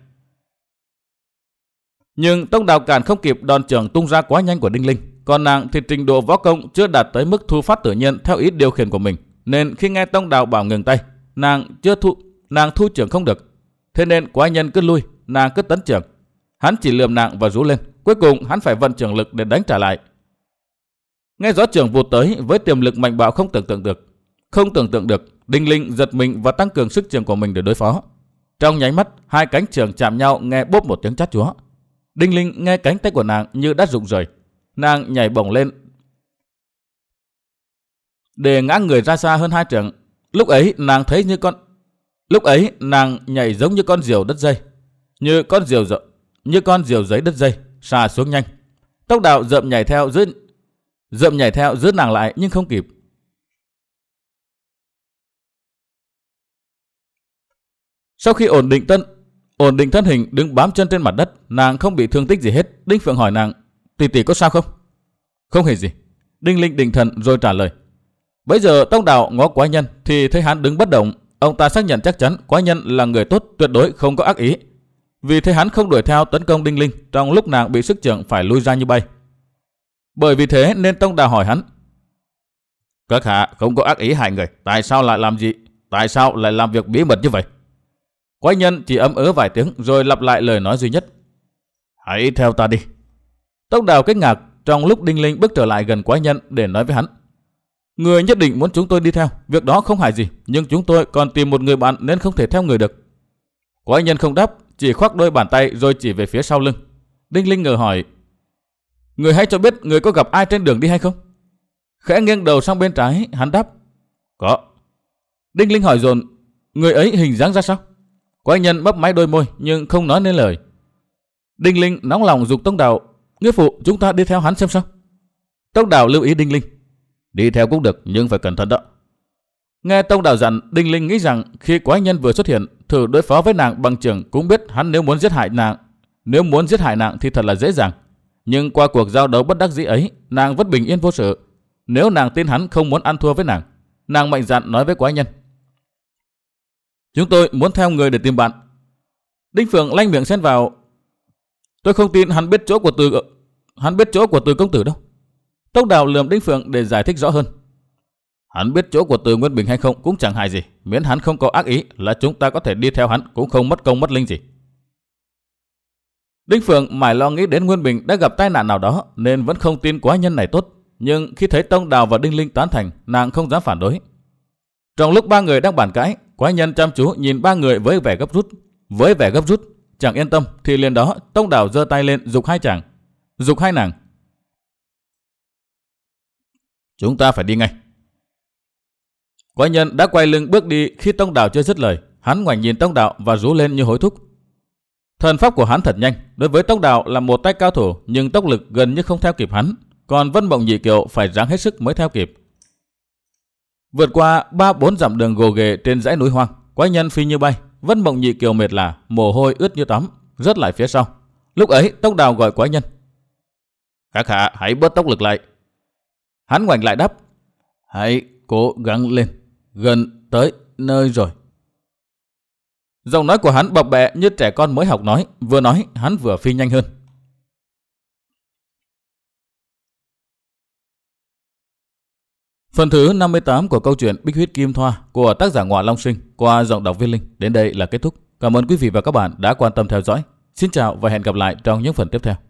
Nhưng Tông Đào cản không kịp, đòn chưởng tung ra quá nhanh của Đinh Linh. Còn nàng thì trình độ võ công chưa đạt tới mức thu phát tự nhiên theo ý điều khiển của mình, nên khi nghe Tông Đào bảo ngừng tay, nàng chưa thu nàng thu chưởng không được. Thế nên quái nhân cứ lui, nàng cứ tấn chưởng. Hắn chỉ lườm nàng và rú lên. Cuối cùng hắn phải vận chưởng lực để đánh trả lại. Nghe rõ chưởng vụt tới với tiềm lực mạnh bạo không tưởng tượng được, không tưởng tượng được, Đinh Linh giật mình và tăng cường sức chưởng của mình để đối phó. Trong nháy mắt, hai cánh chưởng chạm nhau nghe bốp một tiếng chát chúa. Đinh Linh nghe cánh tay của nàng như đã rụng rời, nàng nhảy bổng lên để ngã người ra xa hơn hai trượng. Lúc ấy nàng thấy như con, lúc ấy nàng nhảy giống như con diều đứt dây, như con diều dợ, như con diều giấy đứt dây, xà xuống nhanh. Tốc Đạo dậm nhảy theo giữ, dậm nhảy theo giữ nàng lại nhưng không kịp. Sau khi ổn định thân, ổn định thân hình đứng bám chân trên mặt đất, nàng không bị thương tích gì hết. Đinh Phượng hỏi nàng: Tỷ tỷ có sao không? Không hề gì. Đinh Linh định thần rồi trả lời. Bấy giờ Tông Đào ngó quái nhân thì thấy hắn đứng bất động. Ông ta xác nhận chắc chắn quái nhân là người tốt, tuyệt đối không có ác ý. Vì thế hắn không đuổi theo tấn công Đinh Linh trong lúc nàng bị sức chưởng phải lui ra như bay. Bởi vì thế nên Tông Đào hỏi hắn: Các hạ không có ác ý hại người, tại sao lại làm gì? Tại sao lại làm việc bí mật như vậy? Quái nhân chỉ ấm ớ vài tiếng rồi lặp lại lời nói duy nhất: Hãy theo ta đi. Tông Đào kinh ngạc trong lúc Đinh Linh bước trở lại gần quái nhân để nói với hắn: Người nhất định muốn chúng tôi đi theo, việc đó không hại gì, nhưng chúng tôi còn tìm một người bạn nên không thể theo người được. Quái nhân không đáp, chỉ khoác đôi bàn tay rồi chỉ về phía sau lưng. Đinh Linh ngờ hỏi: Người hãy cho biết người có gặp ai trên đường đi hay không? Khẽ nghiêng đầu sang bên trái, hắn đáp: Có. Đinh Linh hỏi dồn: Người ấy hình dáng ra sao? Quái nhân mấp máy đôi môi nhưng không nói nên lời. Đinh Linh nóng lòng giục Tông Đào: "Nghĩa phụ, chúng ta đi theo hắn xem sao." Tông Đào lưu ý Đinh Linh: "Đi theo cũng được nhưng phải cẩn thận đó." Nghe Tông Đào dặn, Đinh Linh nghĩ rằng khi quái nhân vừa xuất hiện, thử đối phó với nàng bằng chừng cũng biết hắn nếu muốn giết hại nàng, nếu muốn giết hại nàng thì thật là dễ dàng. Nhưng qua cuộc giao đấu bất đắc dĩ ấy, nàng vẫn bình yên vô sự. Nếu nàng tin hắn không muốn ăn thua với nàng, nàng mạnh dạn nói với quái nhân: "Chúng tôi muốn theo người để tìm bạn." Đinh Phượng lanh miệng xen vào: "Tôi không tin hắn biết chỗ của Từ hắn biết chỗ của Từ công tử đâu." Tông Đào lườm Đinh Phượng để giải thích rõ hơn: "Hắn biết chỗ của Từ Nguyên Bình hay không cũng chẳng hại gì, miễn hắn không có ác ý là chúng ta có thể đi theo hắn, cũng không mất công mất linh gì." Đinh Phượng mải lo nghĩ đến Nguyên Bình đã gặp tai nạn nào đó nên vẫn không tin quái nhân này tốt, nhưng khi thấy Tông Đào và Đinh Linh tán thành, nàng không dám phản đối. Trong lúc ba người đang bàn cãi, quái nhân chăm chú nhìn ba người với vẻ gấp rút, với vẻ gấp rút, chẳng yên tâm thì liền đó Tông Đào giơ tay lên giục hai chàng, giục hai nàng: "Chúng ta phải đi ngay." Quái nhân đã quay lưng bước đi khi Tông Đào chưa dứt lời, hắn ngoảnh nhìn Tông Đào và rú lên như hối thúc. Thần pháp của hắn thật nhanh, đối với Tông Đào là một tay cao thủ nhưng tốc lực gần như không theo kịp hắn, còn Vân Mộng Nhị Kiều phải ráng hết sức mới theo kịp. Vượt qua ba bốn dặm đường gồ ghề trên dãy núi hoang, quái nhân phi như bay, Vân Mộng Nhị Kiều mệt lả, mồ hôi ướt như tắm, rớt lại phía sau. Lúc ấy Tông Đào gọi quái nhân: "Các hạ hãy bớt tốc lực lại." Hắn ngoảnh lại đáp: "Hãy cố gắng lên, gần tới nơi rồi." Giọng nói của hắn bập bẹ như trẻ con mới học nói, vừa nói hắn vừa phi nhanh hơn. Phần thứ năm mươi tám của câu chuyện Bích Huyết Kim Thoa của tác giả Ngọa Long Sinh qua giọng đọc Viên Linh đến đây là kết thúc. Cảm ơn quý vị và các bạn đã quan tâm theo dõi. Xin chào và hẹn gặp lại trong những phần tiếp theo.